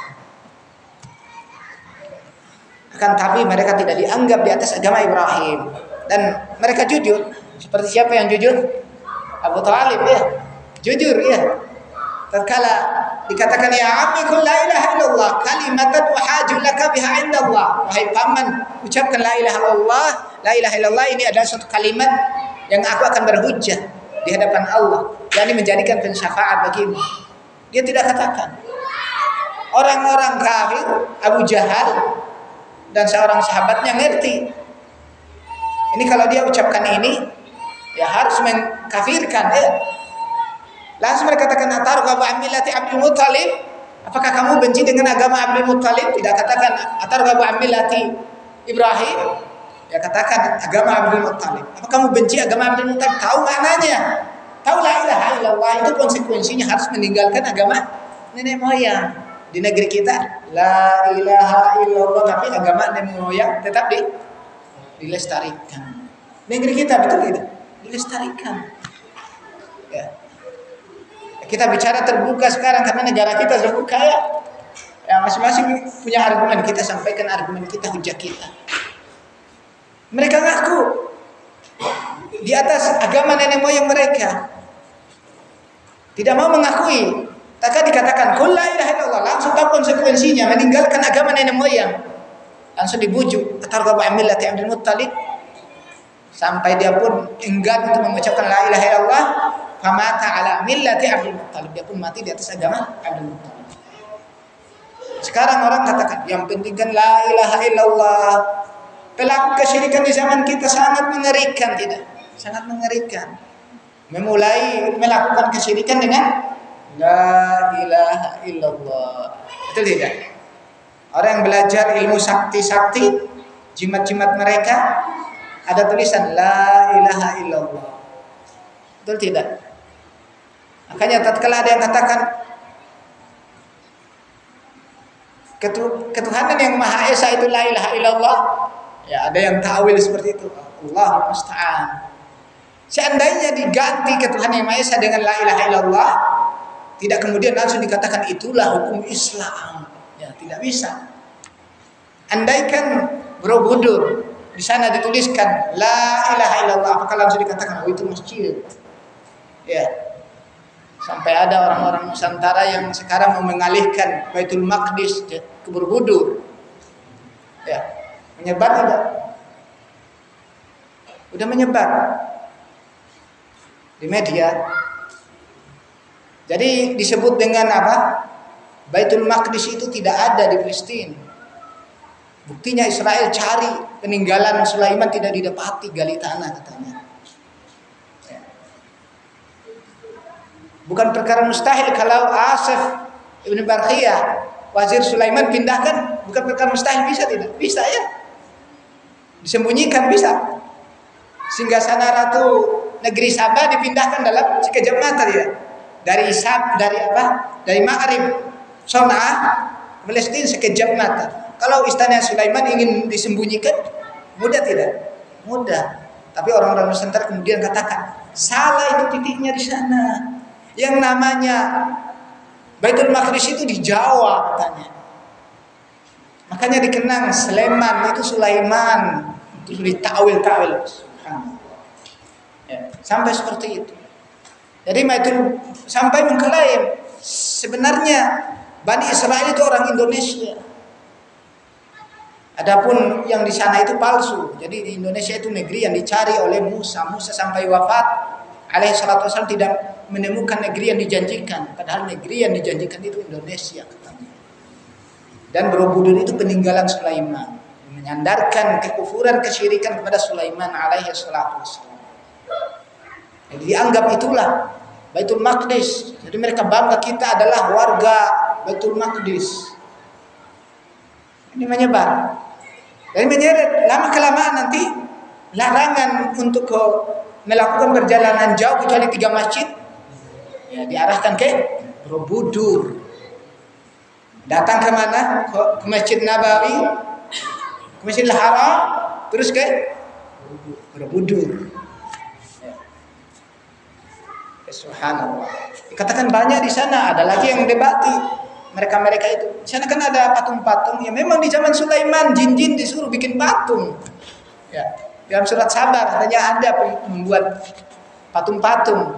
Akan tapi mereka tidak dianggap di atas agama Ibrahim, dan mereka jujur. Seperti siapa yang jujur? Abu Thalib, ya. Jujur, ya. Tatkala dikatakan ya ammi qul la ilaha illallah kalimatan uhajju laka biha indallah, wahai paman, ucapkan la ilaha illallah. La ilaha illallah ini adalah suatu kalimat yang aku akan berhujjah di hadapan Allah, yakni menjadikan pensyafaat bagimu. Dia tidak katakan. Orang-orang kafir, Abu Jahal dan seorang sahabatnya ngerti. Ini kalau dia ucapkan ini, ya harus mengkafirkan, ya. Langsung mereka katakan atarghabu an millati Abdul Muttalib, apakah kamu benci dengan agama Abdul Muttalib? Tidak katakan atarghabu an millati Ibrahim, ya katakan agama Abdul Muttalib. Apa kamu benci agama Abdul Muttalib? Tahu maknanya. Tahu la ilaha illallah itu konsekuensinya harus meninggalkan agama nenek moyang. Di negeri kita la ilaha illallah tapi agama nenek moyang tetap dilestarikan. Negeri kita betul tidak? Dilestarikan. Ya. Kita bicara terbuka sekarang karena negara kita terbuka ya. Ya masing-masing punya argumen, kita sampaikan argumen kita, hujah kita. Mereka ngaku di atas agama nenek moyang mereka. Tidak mau mengakui. Tak dikatakan qul la ilaha illallah, langsung tahu konsekuensinya meninggalkan agama nenek moyang. Langsung dibujuk, atarghabu an millati Abdul Muttalib. Sampai dia pun enggan untuk mengucapkan la ilaha illallah, famata ala millati Abdul Muttalib. Dia pun mati di atas agama Abdul Muttalib. Sekarang orang katakan yang penting kan la ilaha illallah. Pelaku kesyirikan di zaman kita sangat mengerikan, tidak? Sangat mengerikan. Memulai melakukan kesyirikan dengan la ilaha illallah. Betul tidak? Orang yang belajar ilmu sakti-sakti, jimat-jimat mereka ada tulisan la ilaha illallah. Betul tidak? Makanya tatkala ada yang katakan ketuhanan yang Maha Esa itu la ilaha illallah, ya ada yang ta'wil seperti itu. Allahu musta'an. Seandainya diganti ketuhanan yang Maha Esa dengan la ilaha illallah, tidak kemudian langsung dikatakan itulah hukum Islam. Ya, tidak bisa. Andaikan Borobudur di sana dituliskan la ilaha illallah, apakah langsung dikatakan oh itu masjid? Ya. Sampai ada orang-orang Nusantara yang sekarang mau mengalihkan Baitul Maqdis ke Borobudur. Ya, menyebar tidak? Udah menyebar di media. Jadi disebut dengan apa? Baitul Maqdis itu tidak ada di Palestina. Buktinya Israel cari peninggalan Sulaiman tidak didapati, gali tanah katanya. Bukan perkara mustahil kalau Asif Ibn Barkhiyah, wazir Sulaiman pindahkan, bukan perkara mustahil, bisa tidak? Bisa ya. Disembunyikan bisa. Sehingga sana Ratu negeri Sabah dipindahkan dalam sekejap mata dia. Dari Ma'rib Son'a Palestina sekejap mata. Kalau istana Sulaiman ingin disembunyikan, mudah tidak? Mudah. Tapi orang-orang Nusantara kemudian katakan, salah itu titiknya di sana. Yang namanya Baitul Maqdis itu di Jawa katanya. Makanya dikenang Sleman itu Sulaiman, itu ditakwil-takwil. Ya, sampai seperti itu. Jadi Baitul sampai mengklaim sebenarnya Bani Israel itu orang Indonesia. Adapun yang di sana itu palsu. Jadi di Indonesia itu negeri yang dicari oleh Musa. Musa sampai wafat alaihi salatu wasallam tidak menemukan negeri yang dijanjikan, padahal negeri yang dijanjikan itu Indonesia katanya. Dan Borobudur itu peninggalan Sulaiman, menyandarkan kekufuran kesyirikan kepada Sulaiman alaihi salatu wasallam. Jadi dianggap itulah Baitul Maqdis. Jadi mereka bangga kita adalah warga Baitul Maqdis. Ini menyebar. Dan menyeret lama kelamaan nanti larangan untuk melakukan perjalanan jauh kecuali 3 masjid. Ya, diarahkan ke Borobudur. Datang ke mana? Ke Masjid Nabawi, ke Masjidil Haram, terus ke Borobudur. Ya. Subhanallah. Dikatakan banyak di sana, ada lagi yang debati. Mereka-mereka itu. Di sana kan ada patung-patung. Ya memang di zaman Sulaiman jin-jin disuruh bikin patung. Ya. Dalam surat Sabar katanya ada membuat patung-patung.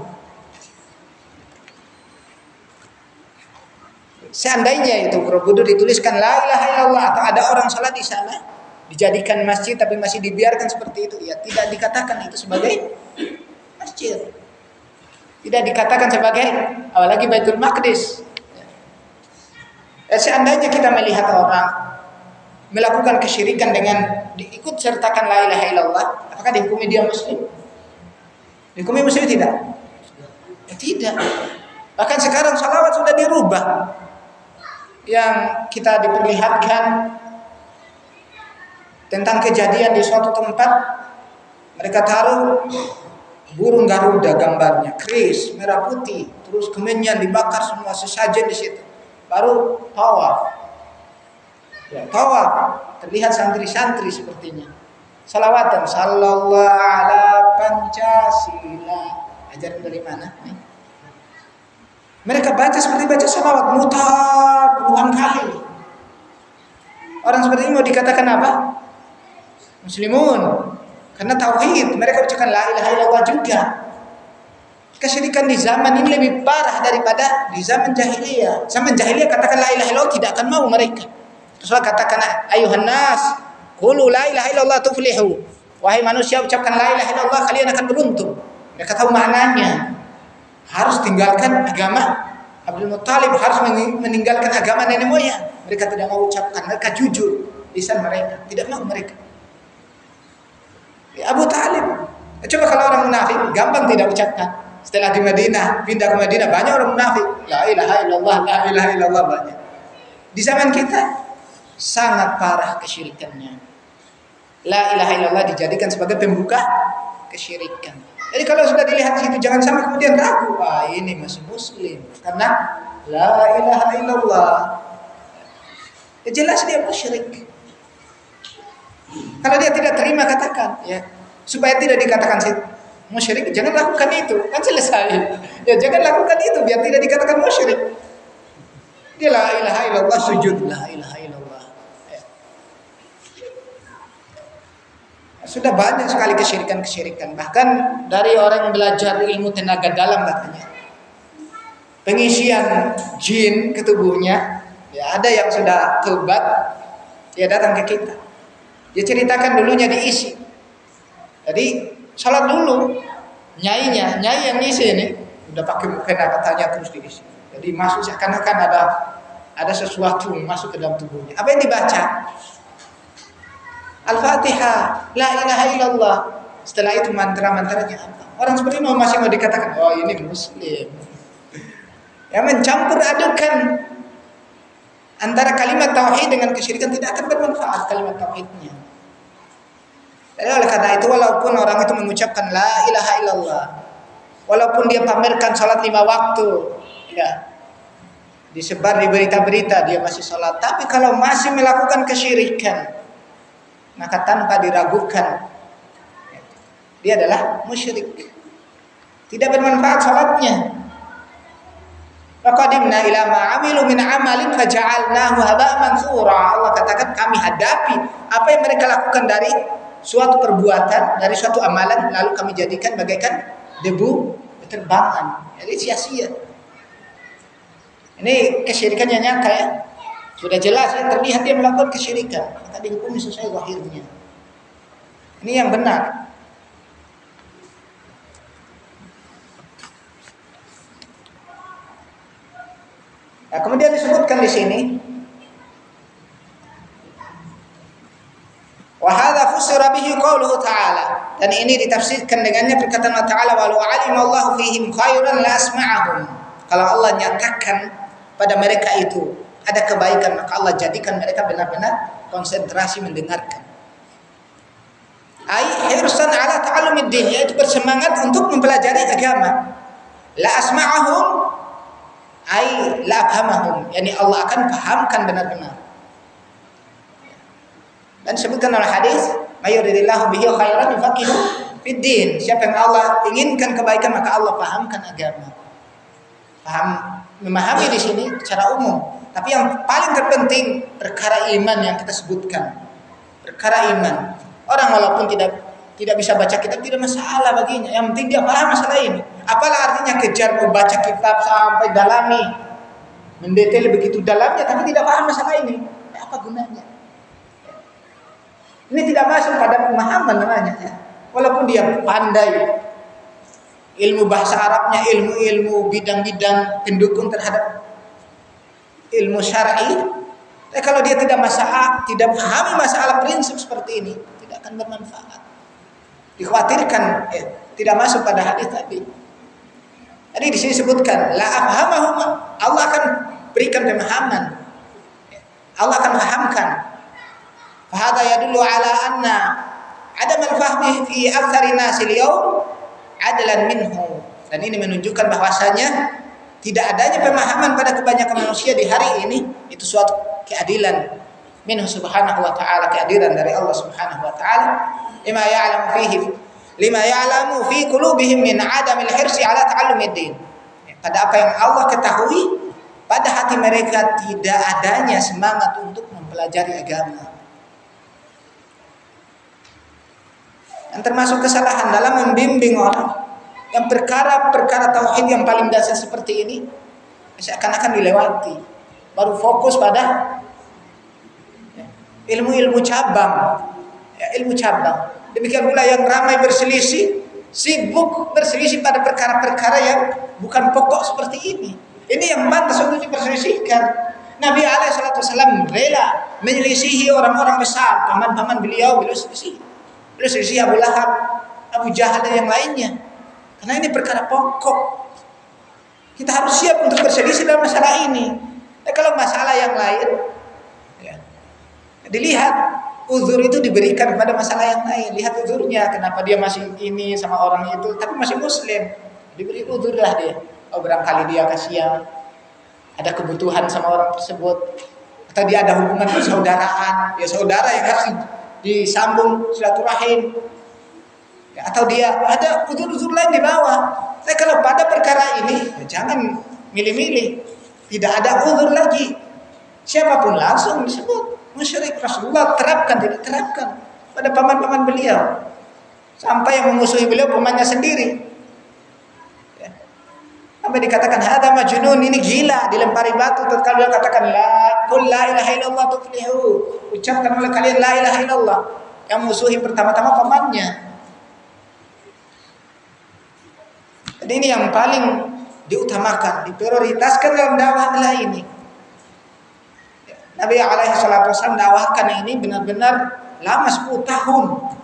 Seandainya itu Borobudur dituliskan la ilaha illallah atau ada orang salat di sana dijadikan masjid tapi masih dibiarkan seperti itu, ya tidak dikatakan itu sebagai masjid. Tidak dikatakan sebagai apalagi Baitul Maqdis. Seandainya kita melihat orang melakukan kesyirikan dengan diikut sertakan la ilaha illallah, apakah dihukumi dia muslim? Dihukumi muslim tidak? Ya, tidak. Bahkan sekarang salawat sudah dirubah. Yang kita diperlihatkan tentang kejadian di suatu tempat, mereka taruh burung garuda gambarnya, keris, merah putih, terus kemenyan dibakar semua sesajen di situ. Baru tawaf. Ya, tawaf terlihat santri-santri sepertinya. Salawatan sallallahu ala Pancasila. Ajaran dari mana? Mereka baca seperti baca salawat mutar puluhan kali. Orang seperti ini mau dikatakan apa? Muslimun. Karena tauhid, mereka ucapkan la ilaha illallah juga. Kesyirikan di zaman ini lebih parah daripada di zaman jahiliyah. Zaman jahiliyah katakan la ilaha illallah tidak akan mau mereka. Rasulullah katakan ayuhan nas, qulu la ilaha illallah tuflihu. Wahai manusia ucapkan la ilaha illallah kalian akan beruntung. Mereka tahu maknanya. Harus tinggalkan agama Abdul Muttalib, harus meninggalkan agama nenek moyang. Mereka tidak mau ucapkan, mereka jujur lisan mereka, tidak mau mereka. Abu Talib, coba kalau orang munafik, gampang tidak ucapkan. Setelah di Madinah, pindah ke Madinah, banyak orang munafik. La ilaha illallah, la ilaha illallah banyak. Di zaman kita, sangat parah kesyirikannya. La ilaha illallah dijadikan sebagai pembuka kesyirikan. Jadi kalau sudah dilihat situ, jangan sampai kemudian ragu. Wah, ini masih muslim. Karena la ilaha illallah. Ya jelas dia musyrik. Kalau dia tidak terima katakan, ya supaya tidak dikatakan musyrik, jangan lakukan itu, kan selesai. Ya jangan lakukan itu biar tidak dikatakan musyrik. Dia la ilaha illallah, sujud la ilaha illallah. Ya. Sudah banyak sekali kesyirikan-kesyirikan. Bahkan dari orang yang belajar ilmu tenaga dalam katanya, pengisian jin ke tubuhnya, ya ada yang sudah taubat, dia datang ke kita. Dia ceritakan dulunya diisi. Jadi sholat dulu, nyai yang ngisi ini udah pakai mukena katanya terus diisi. Jadi masuk seakan-akan ada sesuatu masuk ke dalam tubuhnya. Apa yang dibaca? Al-Fatihah, la ilaha illallah. Setelah itu mantra-mantranya apa? Orang seperti ini masih mau dikatakan, oh ini muslim. Ya mencampur adukan antara kalimat tauhid dengan kesyirikan tidak akan bermanfaat kalimat tauhidnya. Dan oleh karena itu walaupun orang itu mengucapkan la ilaha illallah, walaupun dia pamerkan salat 5 waktu, ya disebar di berita-berita dia masih salat, tapi kalau masih melakukan kesyirikan, maka tanpa diragukan dia adalah musyrik. Tidak bermanfaat salatnya. Faqadimna ila ma 'amilu min 'amalin faja'alnahu haba'an mansura. Allah katakan kami hadapi apa yang mereka lakukan dari suatu perbuatan, dari suatu amalan, lalu kami jadikan bagaikan debu berterbangan. Jadi sia-sia. Ini kesyirikannya nyata ya. Sudah jelas ya, terlihat dia melakukan kesyirikan, maka dihukumi sesuai zahirnya. Ini yang benar. Nah, kemudian disebutkan di sini wa hadza fusira bihi qauluhu ta'ala, dan ini ditafsirkan dengannya perkataan Allah Ta'ala walau alimallahu fihim khairan la asma'ahum. Kalau Allah nyatakan pada mereka itu ada kebaikan, maka Allah jadikan mereka benar-benar konsentrasi mendengarkan. Ai hirsan ala ta'allumid din, yaitu bersemangat untuk mempelajari agama. La asma'ahum ai la afhamahum, yani Allah akan pahamkan benar-benar. Dan disebutkan dalam hadis, "Mayuridillahu bihi khairan yufaqihu fid din." Siapa yang Allah inginkan kebaikan maka Allah pahamkan agama. Paham, memahami di sini secara umum. Tapi yang paling terpenting perkara iman yang kita sebutkan. Perkara iman. Orang walaupun tidak bisa baca kitab tidak masalah baginya. Yang penting dia paham masalah ini. Apalah artinya kejar membaca kitab sampai dalami, mendetail begitu dalamnya tapi tidak paham masalah ini. Ya, apa gunanya? Ini tidak masuk pada pemahaman namanya ya. Walaupun dia pandai ilmu bahasa Arabnya, ilmu bidang-bidang pendukung terhadap ilmu syar'i, kalau dia tidak pahami masalah prinsip seperti ini, tidak akan bermanfaat. Dikhawatirkan tidak masuk pada hadis tadi. Jadi di sini disebutkan la afhamahum, Allah akan berikan pemahaman. Allah akan fahamkan. Fahadha yadullu ala anna adam al-fahmi fi aktsari nas al-yawm adlan minhu. Dan ini menunjukkan bahwasanya tidak adanya pemahaman pada kebanyakan manusia di hari ini itu suatu keadilan minhu subhanahu wa ta'ala, keadilan dari Allah subhanahu wa ta'ala, lima ya'lamu fi qulubihim min adamil hirsi ala ta'allumid din. Pada apa yang Allah ketahui pada hati mereka tidak adanya semangat untuk mempelajari agama. Dan termasuk kesalahan dalam membimbing orang yang perkara-perkara tauhid yang paling dasar seperti ini seakan-akan dilewati, baru fokus pada ilmu-ilmu cabang, ilmu cabang. Demikian pula yang ramai berselisih, sibuk berselisih pada perkara-perkara yang bukan pokok seperti ini. Ini yang pantas untuk diperselisihkan. Nabi SAW rela menyelisihi orang-orang besar, paman-paman beliau selisih Abu Lahab, Abu Jahal dan yang lainnya. Karena ini perkara pokok. Kita harus siap untuk berselisih dalam masalah ini. Kalau masalah yang lain, ya, dilihat uzur itu diberikan kepada masalah yang lain. Lihat uzurnya, kenapa dia masih ini sama orang itu, tapi masih muslim. Diberi uzurlah dia. Oh, barangkali dia kasihan, ada kebutuhan sama orang tersebut, atau dia ada hubungan persaudaraan, ya saudara yang harus disambung silaturahim. Atau dia ada uzur-uzur lain di bawah. Tapi kalau pada perkara ini, ya jangan milih-milih. Tidak ada uzur lagi. Siapapun langsung disebut musyrik. Rasulullah tidak terapkan pada paman-paman beliau. Sampai yang memusuhi beliau pamannya sendiri. Ya. Sampai dikatakan hadza majnun, ini gila, dilempari batu. Tatkala dia katakan qul la ilaha illallah tuflihu. Ucapkan oleh kalian la ilaha illallah. Yang musuhi pertama-tama pamannya. Dan ini yang paling diutamakan, diprioritaskan dalam dakwah adalah ini. Nabi SAW dakwahkan ini benar-benar lama 10 tahun.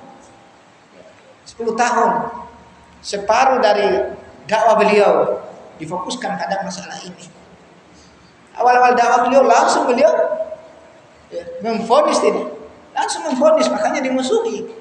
10 tahun. Separuh dari dakwah beliau difokuskan pada masalah ini. Awal-awal dakwah beliau langsung memvonis ini. Langsung memvonis, makanya dimusuhi.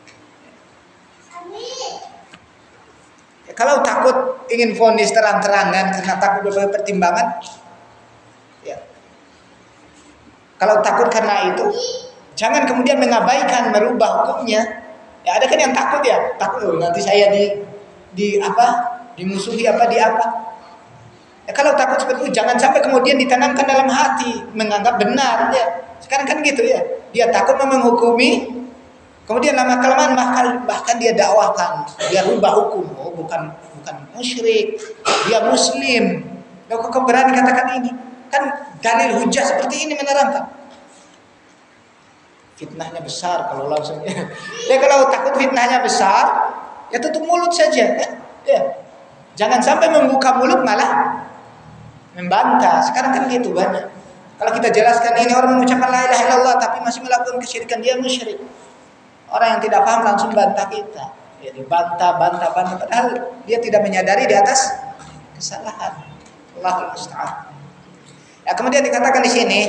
Kalau takut ingin vonis terang-terangan karena takut berbagai pertimbangan, ya. Kalau takut karena itu, jangan kemudian mengabaikan merubah hukumnya. Ya ada kan yang takut ya, takut nanti saya dimusuhi Ya, kalau takut seperti itu, jangan sampai kemudian ditanamkan dalam hati menganggap benar. Ya. Sekarang kan gitu ya, dia takut menghukumi. Kemudian lama-kelamaan bahkan dia dakwahkan, dia rubah hukum. Oh, bukan musyrik, dia muslim. Loh, kok berani katakan ini? Kan dalil hujah seperti ini menerangkan. Fitnahnya besar kalau langsung. Ya kalau takut fitnahnya besar, ya tutup mulut saja. Ya. Jangan sampai membuka mulut malah membantah. Sekarang kan gitu banyak. Kalau kita jelaskan ini orang mengucapkan la ilaha illallah tapi masih melakukan kesyirikan, dia musyrik. Orang yang tidak paham langsung bantah kita. Ya, dibantah, padahal dia tidak menyadari di atas kesalahan. Allahul musta'an. Ya, kemudian dikatakan di sini,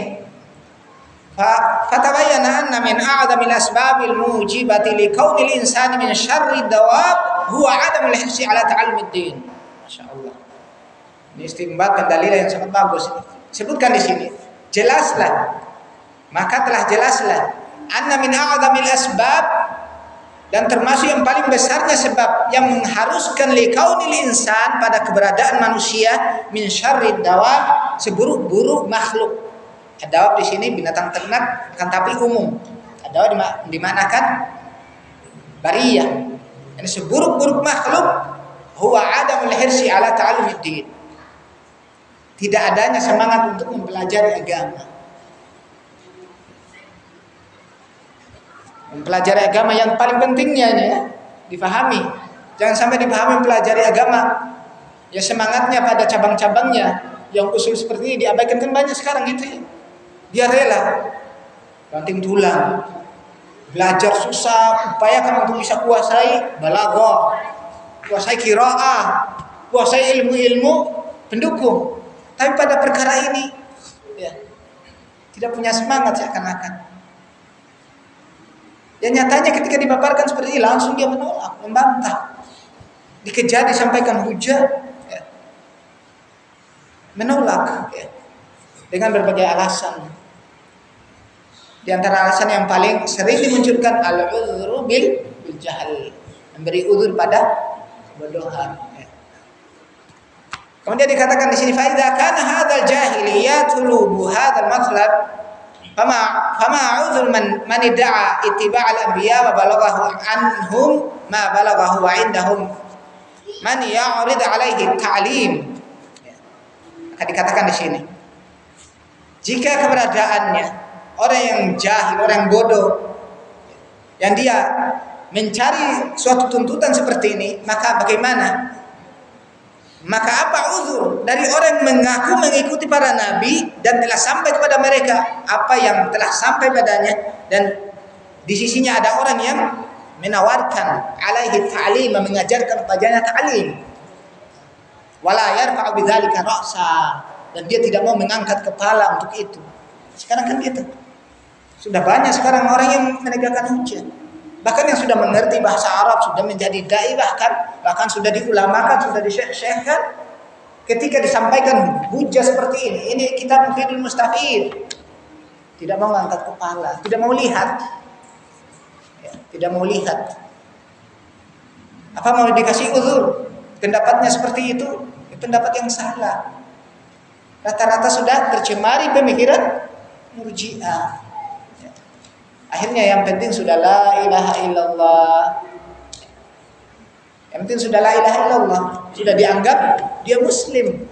fatabayyana anna min a'zamil asbabil mujibati likaunil insani min syarrid dawab huwa 'adamul hirsi 'ala ta'allumid din. Masyaallah. Ini istinbat dalil yang sangat bagus. Sebutkan di sini. Jelaslah. Maka telah jelaslah anna min a'zamil asbab, dan termasuk yang paling besarnya sebab yang mengharuskan likaunil insan pada keberadaan manusia min syarrid dawab, seburuk-buruk makhluk. Dawab di sini binatang ternak, akan tapi umum. Dawab dimanakan bariyah. Ini seburuk-buruk makhluk huwa adamul hirsi ala ta'allumid din. Tidak adanya semangat untuk mempelajari agama. Mempelajari agama yang paling pentingnya ya, difahami. Jangan sampai dipahami mempelajari agama ya semangatnya pada cabang-cabangnya, yang usul seperti ini diabaikan. Kan banyak sekarang gitu ya. Dia rela banting tulang, belajar susah, upayakan untuk bisa kuasai balaghah, kuasai qiraah, kuasai ilmu-ilmu pendukung. Tapi pada perkara ini ya, tidak punya semangat seakan-akan. Ya nyatanya ketika dipaparkan seperti ini langsung dia menolak, membantah. dikejar, disampaikan hujah, ya, menolak, ya, dengan berbagai alasan. Di antara alasan yang paling sering dimunculkan al-udhru bil jahl, memberi udzur pada kebodohan. Ya. Kemudian dikatakan di sini fa idza kana hadzal jahiliyat tulubu hadzal matlab fama uzur man idda'a ittiba' al-anbiya wa balaghahu anhum ma balaghahu wa indahum man ya'rid 'alaihi ta'lim. Maka dikatakan di sini, jika keberadaannya orang yang jahil, orang yang bodoh, yang dia mencari suatu tuntutan seperti ini, maka bagaimana? Maka apa uzur dari orang yang mengaku mengikuti para nabi dan telah sampai kepada mereka apa yang telah sampai padanya, dan di sisinya ada orang yang menawarkan alaihi ta'lim, mengajarkan kepadanya ta'lim, wala yarfa'u bidzalika ra'sa, dan dia tidak mau mengangkat kepala untuk itu. Sekarang kan gitu. Sudah banyak sekarang orang yang menegakkan hujah. Bahkan yang sudah mengerti bahasa Arab, sudah menjadi dai, bahkan sudah diulamakan, sudah disyekhkan, ketika disampaikan hujah seperti ini kita mufidul mustafid, tidak mau angkat kepala, tidak mau lihat, ya, tidak mau lihat. Apa mau dikasih uzur? Pendapatnya seperti itu, pendapat yang salah. Rata-rata sudah tercemari pemikiran Murji'ah. Akhirnya yang penting sudah la ilaha illallah. Yang penting sudah la ilaha illallah, sudah dianggap dia muslim.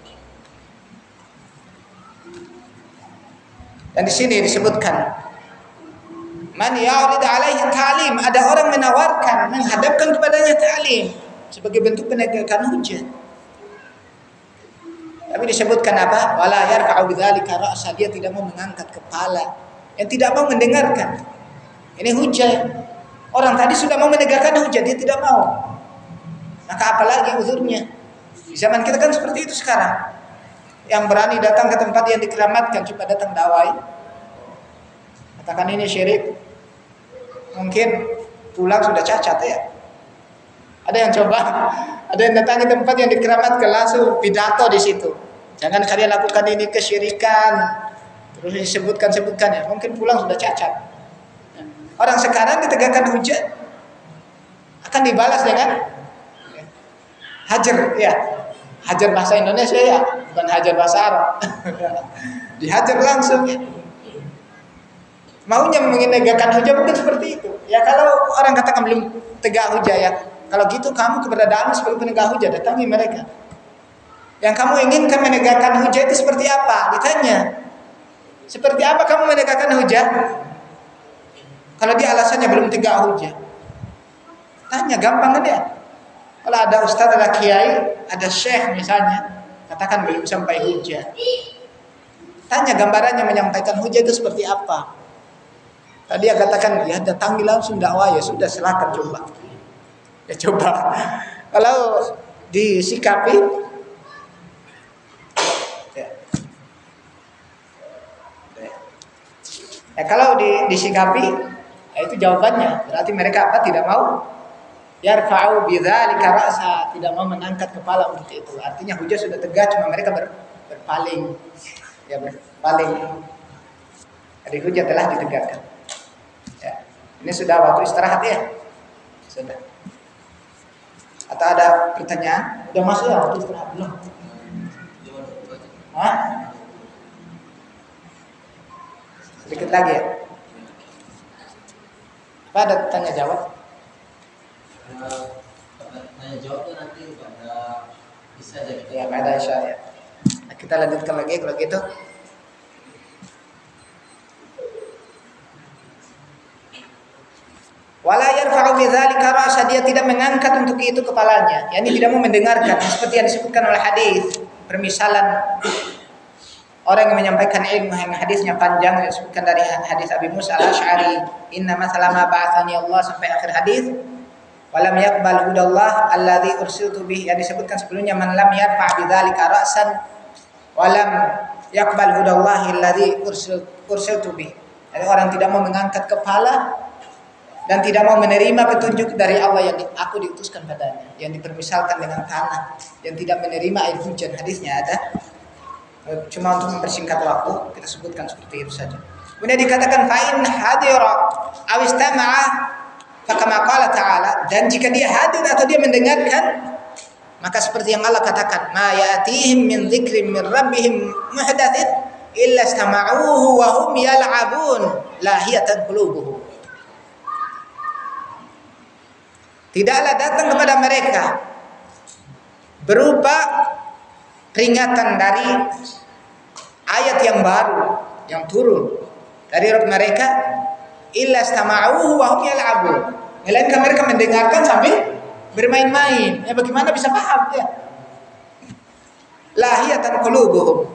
Dan di sini disebutkan man ya'rid 'alaihi ta'lim, ada orang menawarkan, menghadapkan kepadanya ta'lim sebagai bentuk penegakan hujah. Tapi disebutkan apa? Wala yarfa'u bidzalika ra'sa, dia tidak mau mengangkat kepala, yang tidak mau mendengarkan. Ini hujah. Orang tadi sudah mau menegakkan hujah, dia tidak mau. Maka apalagi uzurnya? Di zaman kita kan seperti itu sekarang. Yang berani datang ke tempat yang dikeramatkan cuma datang dakwah, katakan ini syirik, mungkin pulang sudah cacat ya. Ada yang coba, ada yang datang ke tempat yang dikeramatkan langsung pidato di situ. Jangan kalian lakukan ini kesyirikan. Terus disebutkan ya, mungkin pulang sudah cacat. Orang sekarang ditegakkan hujah akan dibalas dengan hajar, ya. Hajar bahasa Indonesia ya, bukan hajar bahasa Arab. Dihajar langsung ya. Maunya menegakkan hujah mungkin seperti itu. Ya kalau orang katakan belum tegak hujah ya, kalau gitu kamu keberadaanmu sebagai penegak hujah, datangi mereka. Yang kamu inginkan menegakkan hujah itu seperti apa? Ditanya. Seperti apa kamu menegakkan hujah? Kalau dia alasannya belum tegak hujah, tanya, gampang kan dia. Kalau ada ustaz, ada kiai, ada syekh misalnya, katakan belum sampai hujah, tanya gambarannya menyampaikan hujah itu seperti apa. Tadi dia katakan ya datangi langsung dakwah, ya sudah silakan coba. Ya coba. Kalau disikapi ya kalau disikapi, ya itu jawabannya. Berarti mereka apa? Tidak mau yarfa'u bidzalika ra'sa, tidak mau mengangkat kepala untuk itu. Artinya hujah sudah tegak, cuma mereka berpaling. Ya berpaling. Jadi hujah telah ditegakkan. Ya. Ini sudah waktu istirahat ya? Sudah. Atau ada pertanyaan? Udah masuk ya waktu istirahat belum? Hah? Sedikit lagi ya. Apa ada tanya jawab? Tanya jawabnya nanti pada bisa jadi. Ya, pada Isya ya. Nah, kita lanjutkan lagi kalau gitu. Wala yarfa'u bidzalika ra'sa, dia tidak mengangkat untuk itu kepalanya. Yani tidak mau mendengarkan, seperti yang disebutkan oleh hadis, permisalan orang yang menyampaikan ilmu yang hadisnya panjang, disebutkan dari hadis Abi Musa al-Asy'ari, inna masalah ma ba'athani Allah, sampai akhir hadis. Walam yaqbal hudallah alladzi ursiltu bih, yang disebutkan sebelumnya, man lam yarfa' bidzalika ra'san walam yaqbal hudallah alladzi ursiltu bih. Jadi orang tidak mau mengangkat kepala dan tidak mau menerima petunjuk dari Allah yang aku diutuskan padanya, yang dipermisalkan dengan tanah, yang tidak menerima air hujan. Hadisnya ada. Cuma untuk mempersingkat waktu kita sebutkan seperti itu saja. Kemudian dikatakan fa'in hadira aw istama'a fakama qala ta'ala, dan jika dia hadir atau dia mendengarkan, maka seperti yang Allah katakan, ma ya'tihim min dzikrin min rabbihim muhdatsin illa istama'uhu wa hum yal'abun lahiyatan qulubuhum. Tidaklah datang kepada mereka berupa peringatan dari ayat yang baru yang turun dari Rabb mereka illa istama'uhu wa hum yal'abun, melainkan mereka mendengarkan sambil bermain-main. Ya bagaimana bisa paham ya? Lahiyatan qulubuhum,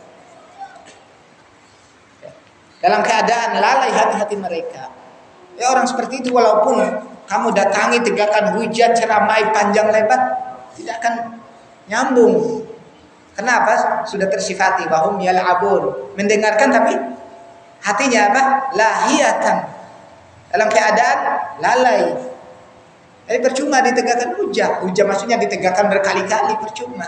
dalam keadaan lalai hati-hati mereka. Ya orang seperti itu walaupun kamu datangi tegakkan hujan ceramai panjang lebar tidak akan nyambung. Kenapa? Sudah tersifati bahum yal'abun, mendengarkan tapi hatinya apa? Lahiyatan, dalam keadaan lalai. Jadi percuma ditegakkan hujah. Hujah maksudnya ditegakkan berkali-kali, percuma.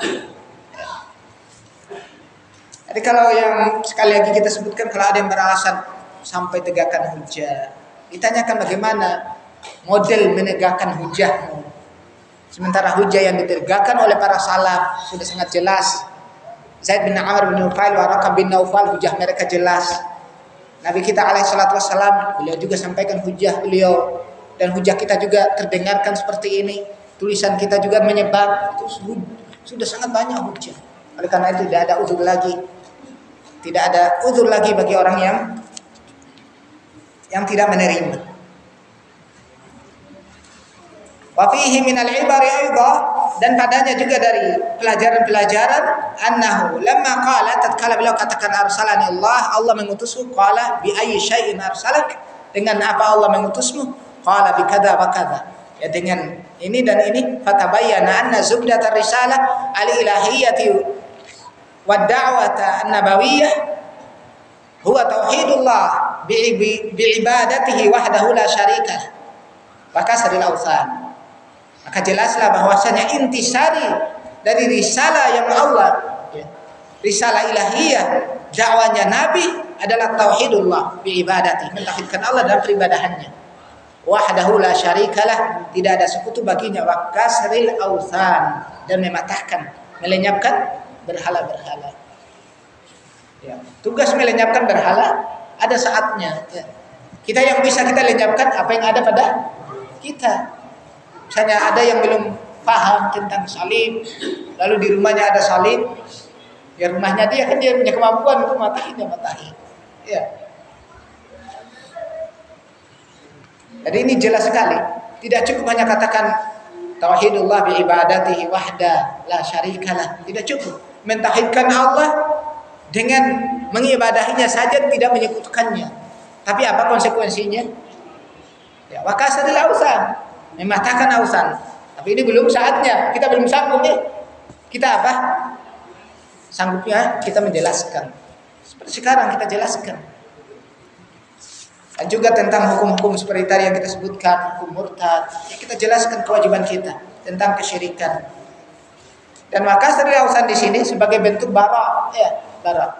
Jadi kalau yang sekali lagi kita sebutkan, kalau ada yang beralasan sampai tegakkan hujah, ditanyakan bagaimana model menegakkan hujahmu. Sementara hujah yang ditegakkan oleh para salaf sudah sangat jelas. Zaid bin Amr bin Nufail wa Raqam bin Naufal, hujah mereka jelas. Nabi kita alaihi salatu wassalam, beliau juga sampaikan hujah beliau. Dan hujah kita juga terdengarkan seperti ini. Tulisan kita juga menyebar. Itu sudah sangat banyak hujah. Oleh karena itu tidak ada uzur lagi. Tidak ada uzur lagi bagi orang yang tidak menerima. Wa fihi minal ibari aidha, dan padanya juga dari pelajaran-pelajaran annahu lamma qala, tatkala beliau katakan arsalani Allah mengutusku, qala bi ayyi syai'in arsalak, dengan apa Allah mengutusmu? Qala bi kadza wa kadza, ya dengan ini dan ini. Fatabayyana anna zubdatar risalah al-ilahiyyati wad da'wata an-nabawiyyah huwa tauhidullah bi ibadatihi wahdahu la syarika wa kasril awthan. Maka jelaslah bahwasanya intisari dari risalah yang Allah, ya, risalah ilahiyah, dakwanya Nabi adalah tauhidullah bi ibadati, mentauhidkan Allah dalam peribadahannya. Wahdahu la syarikalah, tidak ada sekutu baginya, wa kasril awthan, dan mematahkan, melenyapkan berhala-berhala. Ya, tugas melenyapkan berhala ada saatnya. Ya. Kita yang bisa kita lenyapkan apa yang ada pada kita. Misalnya ada yang belum paham tentang salib, lalu di rumahnya ada salib, ya rumahnya dia kan dia punya kemampuan untuk matahin, dia matahin. Ya. Jadi ini jelas sekali. Tidak cukup hanya katakan tauhidullah bi ibadatihi wahda la syarikalah. Tidak cukup mentauhidkan Allah dengan mengibadahinya saja, tidak menyekutukannya. Tapi apa konsekuensinya? Ya, wa kasril awthan, mematahkan awthan. Tapi ini belum saatnya. Kita belum sanggup ya. Kita apa? Sanggupnya kita menjelaskan. Seperti sekarang kita jelaskan. Dan juga tentang hukum-hukum seperti tadi yang kita sebutkan, hukum murtad, ya kita jelaskan kewajiban kita tentang kesyirikan. Dan maka kasril awthan di sini sebagai bentuk bara, ya, bara.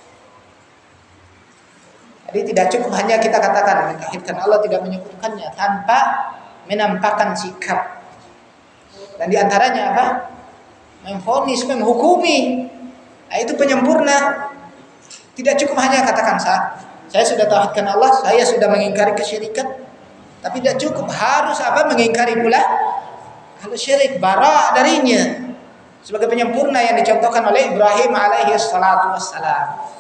Jadi tidak cukup hanya kita katakan mentauhidkan Allah, tidak menyekutukannya, tanpa menampakkan sikap. Dan diantaranya apa? Memvonis, menghukumi. Nah, itu penyempurna. Tidak cukup hanya katakan saya sudah tauhidkan Allah, saya sudah mengingkari kesyirikan. Tapi tidak cukup, harus apa? Mengingkari pula kalau syirik, bara darinya. Sebagai penyempurna yang dicontohkan oleh Ibrahim alaihi salatu wassalam.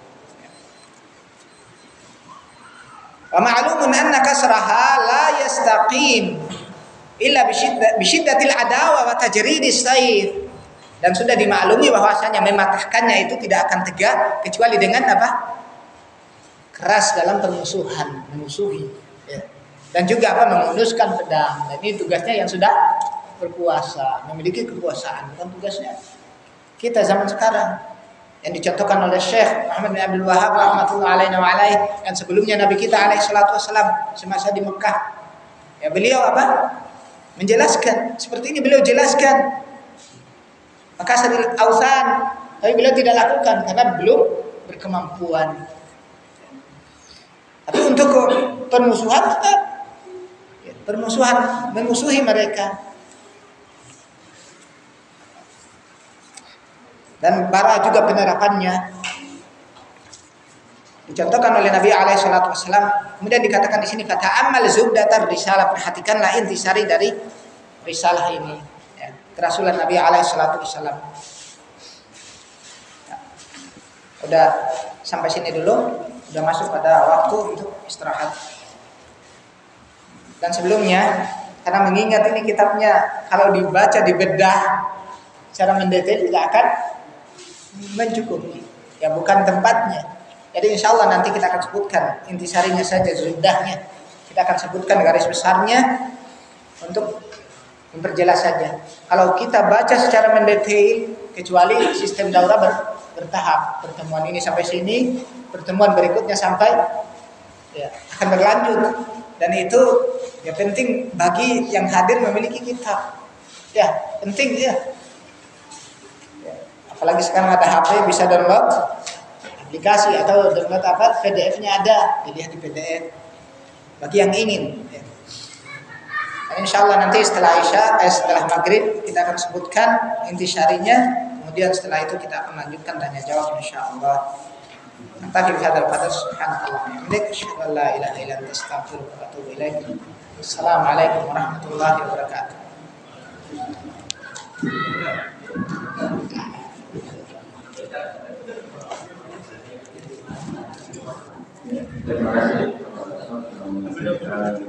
Wa ma'lumun anna kasraha la yastaqim illa bisyiddatil adawa wa tajridis sayf. Dan sudah dimaklumi bahwasanya mematahkannya itu tidak akan tegak kecuali dengan apa? Keras dalam permusuhan, memusuhi, ya. Dan juga apa? Mengunduskan pedang. Dan ini tugasnya yang sudah berkuasa, memiliki kekuasaan, bukan tugasnya kita zaman sekarang yang dicontohkan oleh Syekh Muhammad bin Abdul Wahhab rahmatullahi alaihi wa alaihi, yang sebelumnya Nabi kita alaihi salatu wasallam semasa di Mekah Ya beliau apa? Menjelaskan. Seperti ini beliau jelaskan. Maka sadil ausan, tapi beliau tidak lakukan karena belum berkemampuan. Tapi untuk permusuhan tetap permusuhan, memusuhi mereka. Dan bara juga penerapannya dicontohkan oleh Nabi alaihi salatu wasallam. Kemudian dikatakan di sini fata'ammal zubdatar risalah, perhatikanlah intisari dari risalah ini. Ya, kerasulan Nabi alaihi salatu wasallam. Ya. Udah sampai sini dulu, udah masuk pada waktu untuk istirahat. Dan sebelumnya, karena mengingat ini kitabnya kalau dibaca dibedah secara mendetail tidak akan mencukupi. Ya bukan tempatnya. Jadi insya Allah nanti kita akan sebutkan intisarinya saja, zubdahnya. Kita akan sebutkan garis besarnya untuk memperjelas saja. Kalau kita baca secara mendetail, kecuali sistem daurah bertahap. Pertemuan ini sampai sini, pertemuan berikutnya sampai ya, akan berlanjut. Dan itu ya penting bagi yang hadir memiliki kitab. Ya penting ya. Apalagi sekarang ada HP bisa download aplikasi atau download apa PDF-nya ada, dilihat di PDF. Bagi yang ingin. Ya. Dan insya Allah nanti setelah setelah maghrib kita akan sebutkan intisarinya. Kemudian setelah itu kita akan lanjutkan tanya jawab insya Allah. Nanti kita dapat subhanallah. Asyhadu la ilaha illa anta astaghfiruka wa atubu ilaik. Assalamualaikum warahmatullahi wabarakatuh. Terima kasih.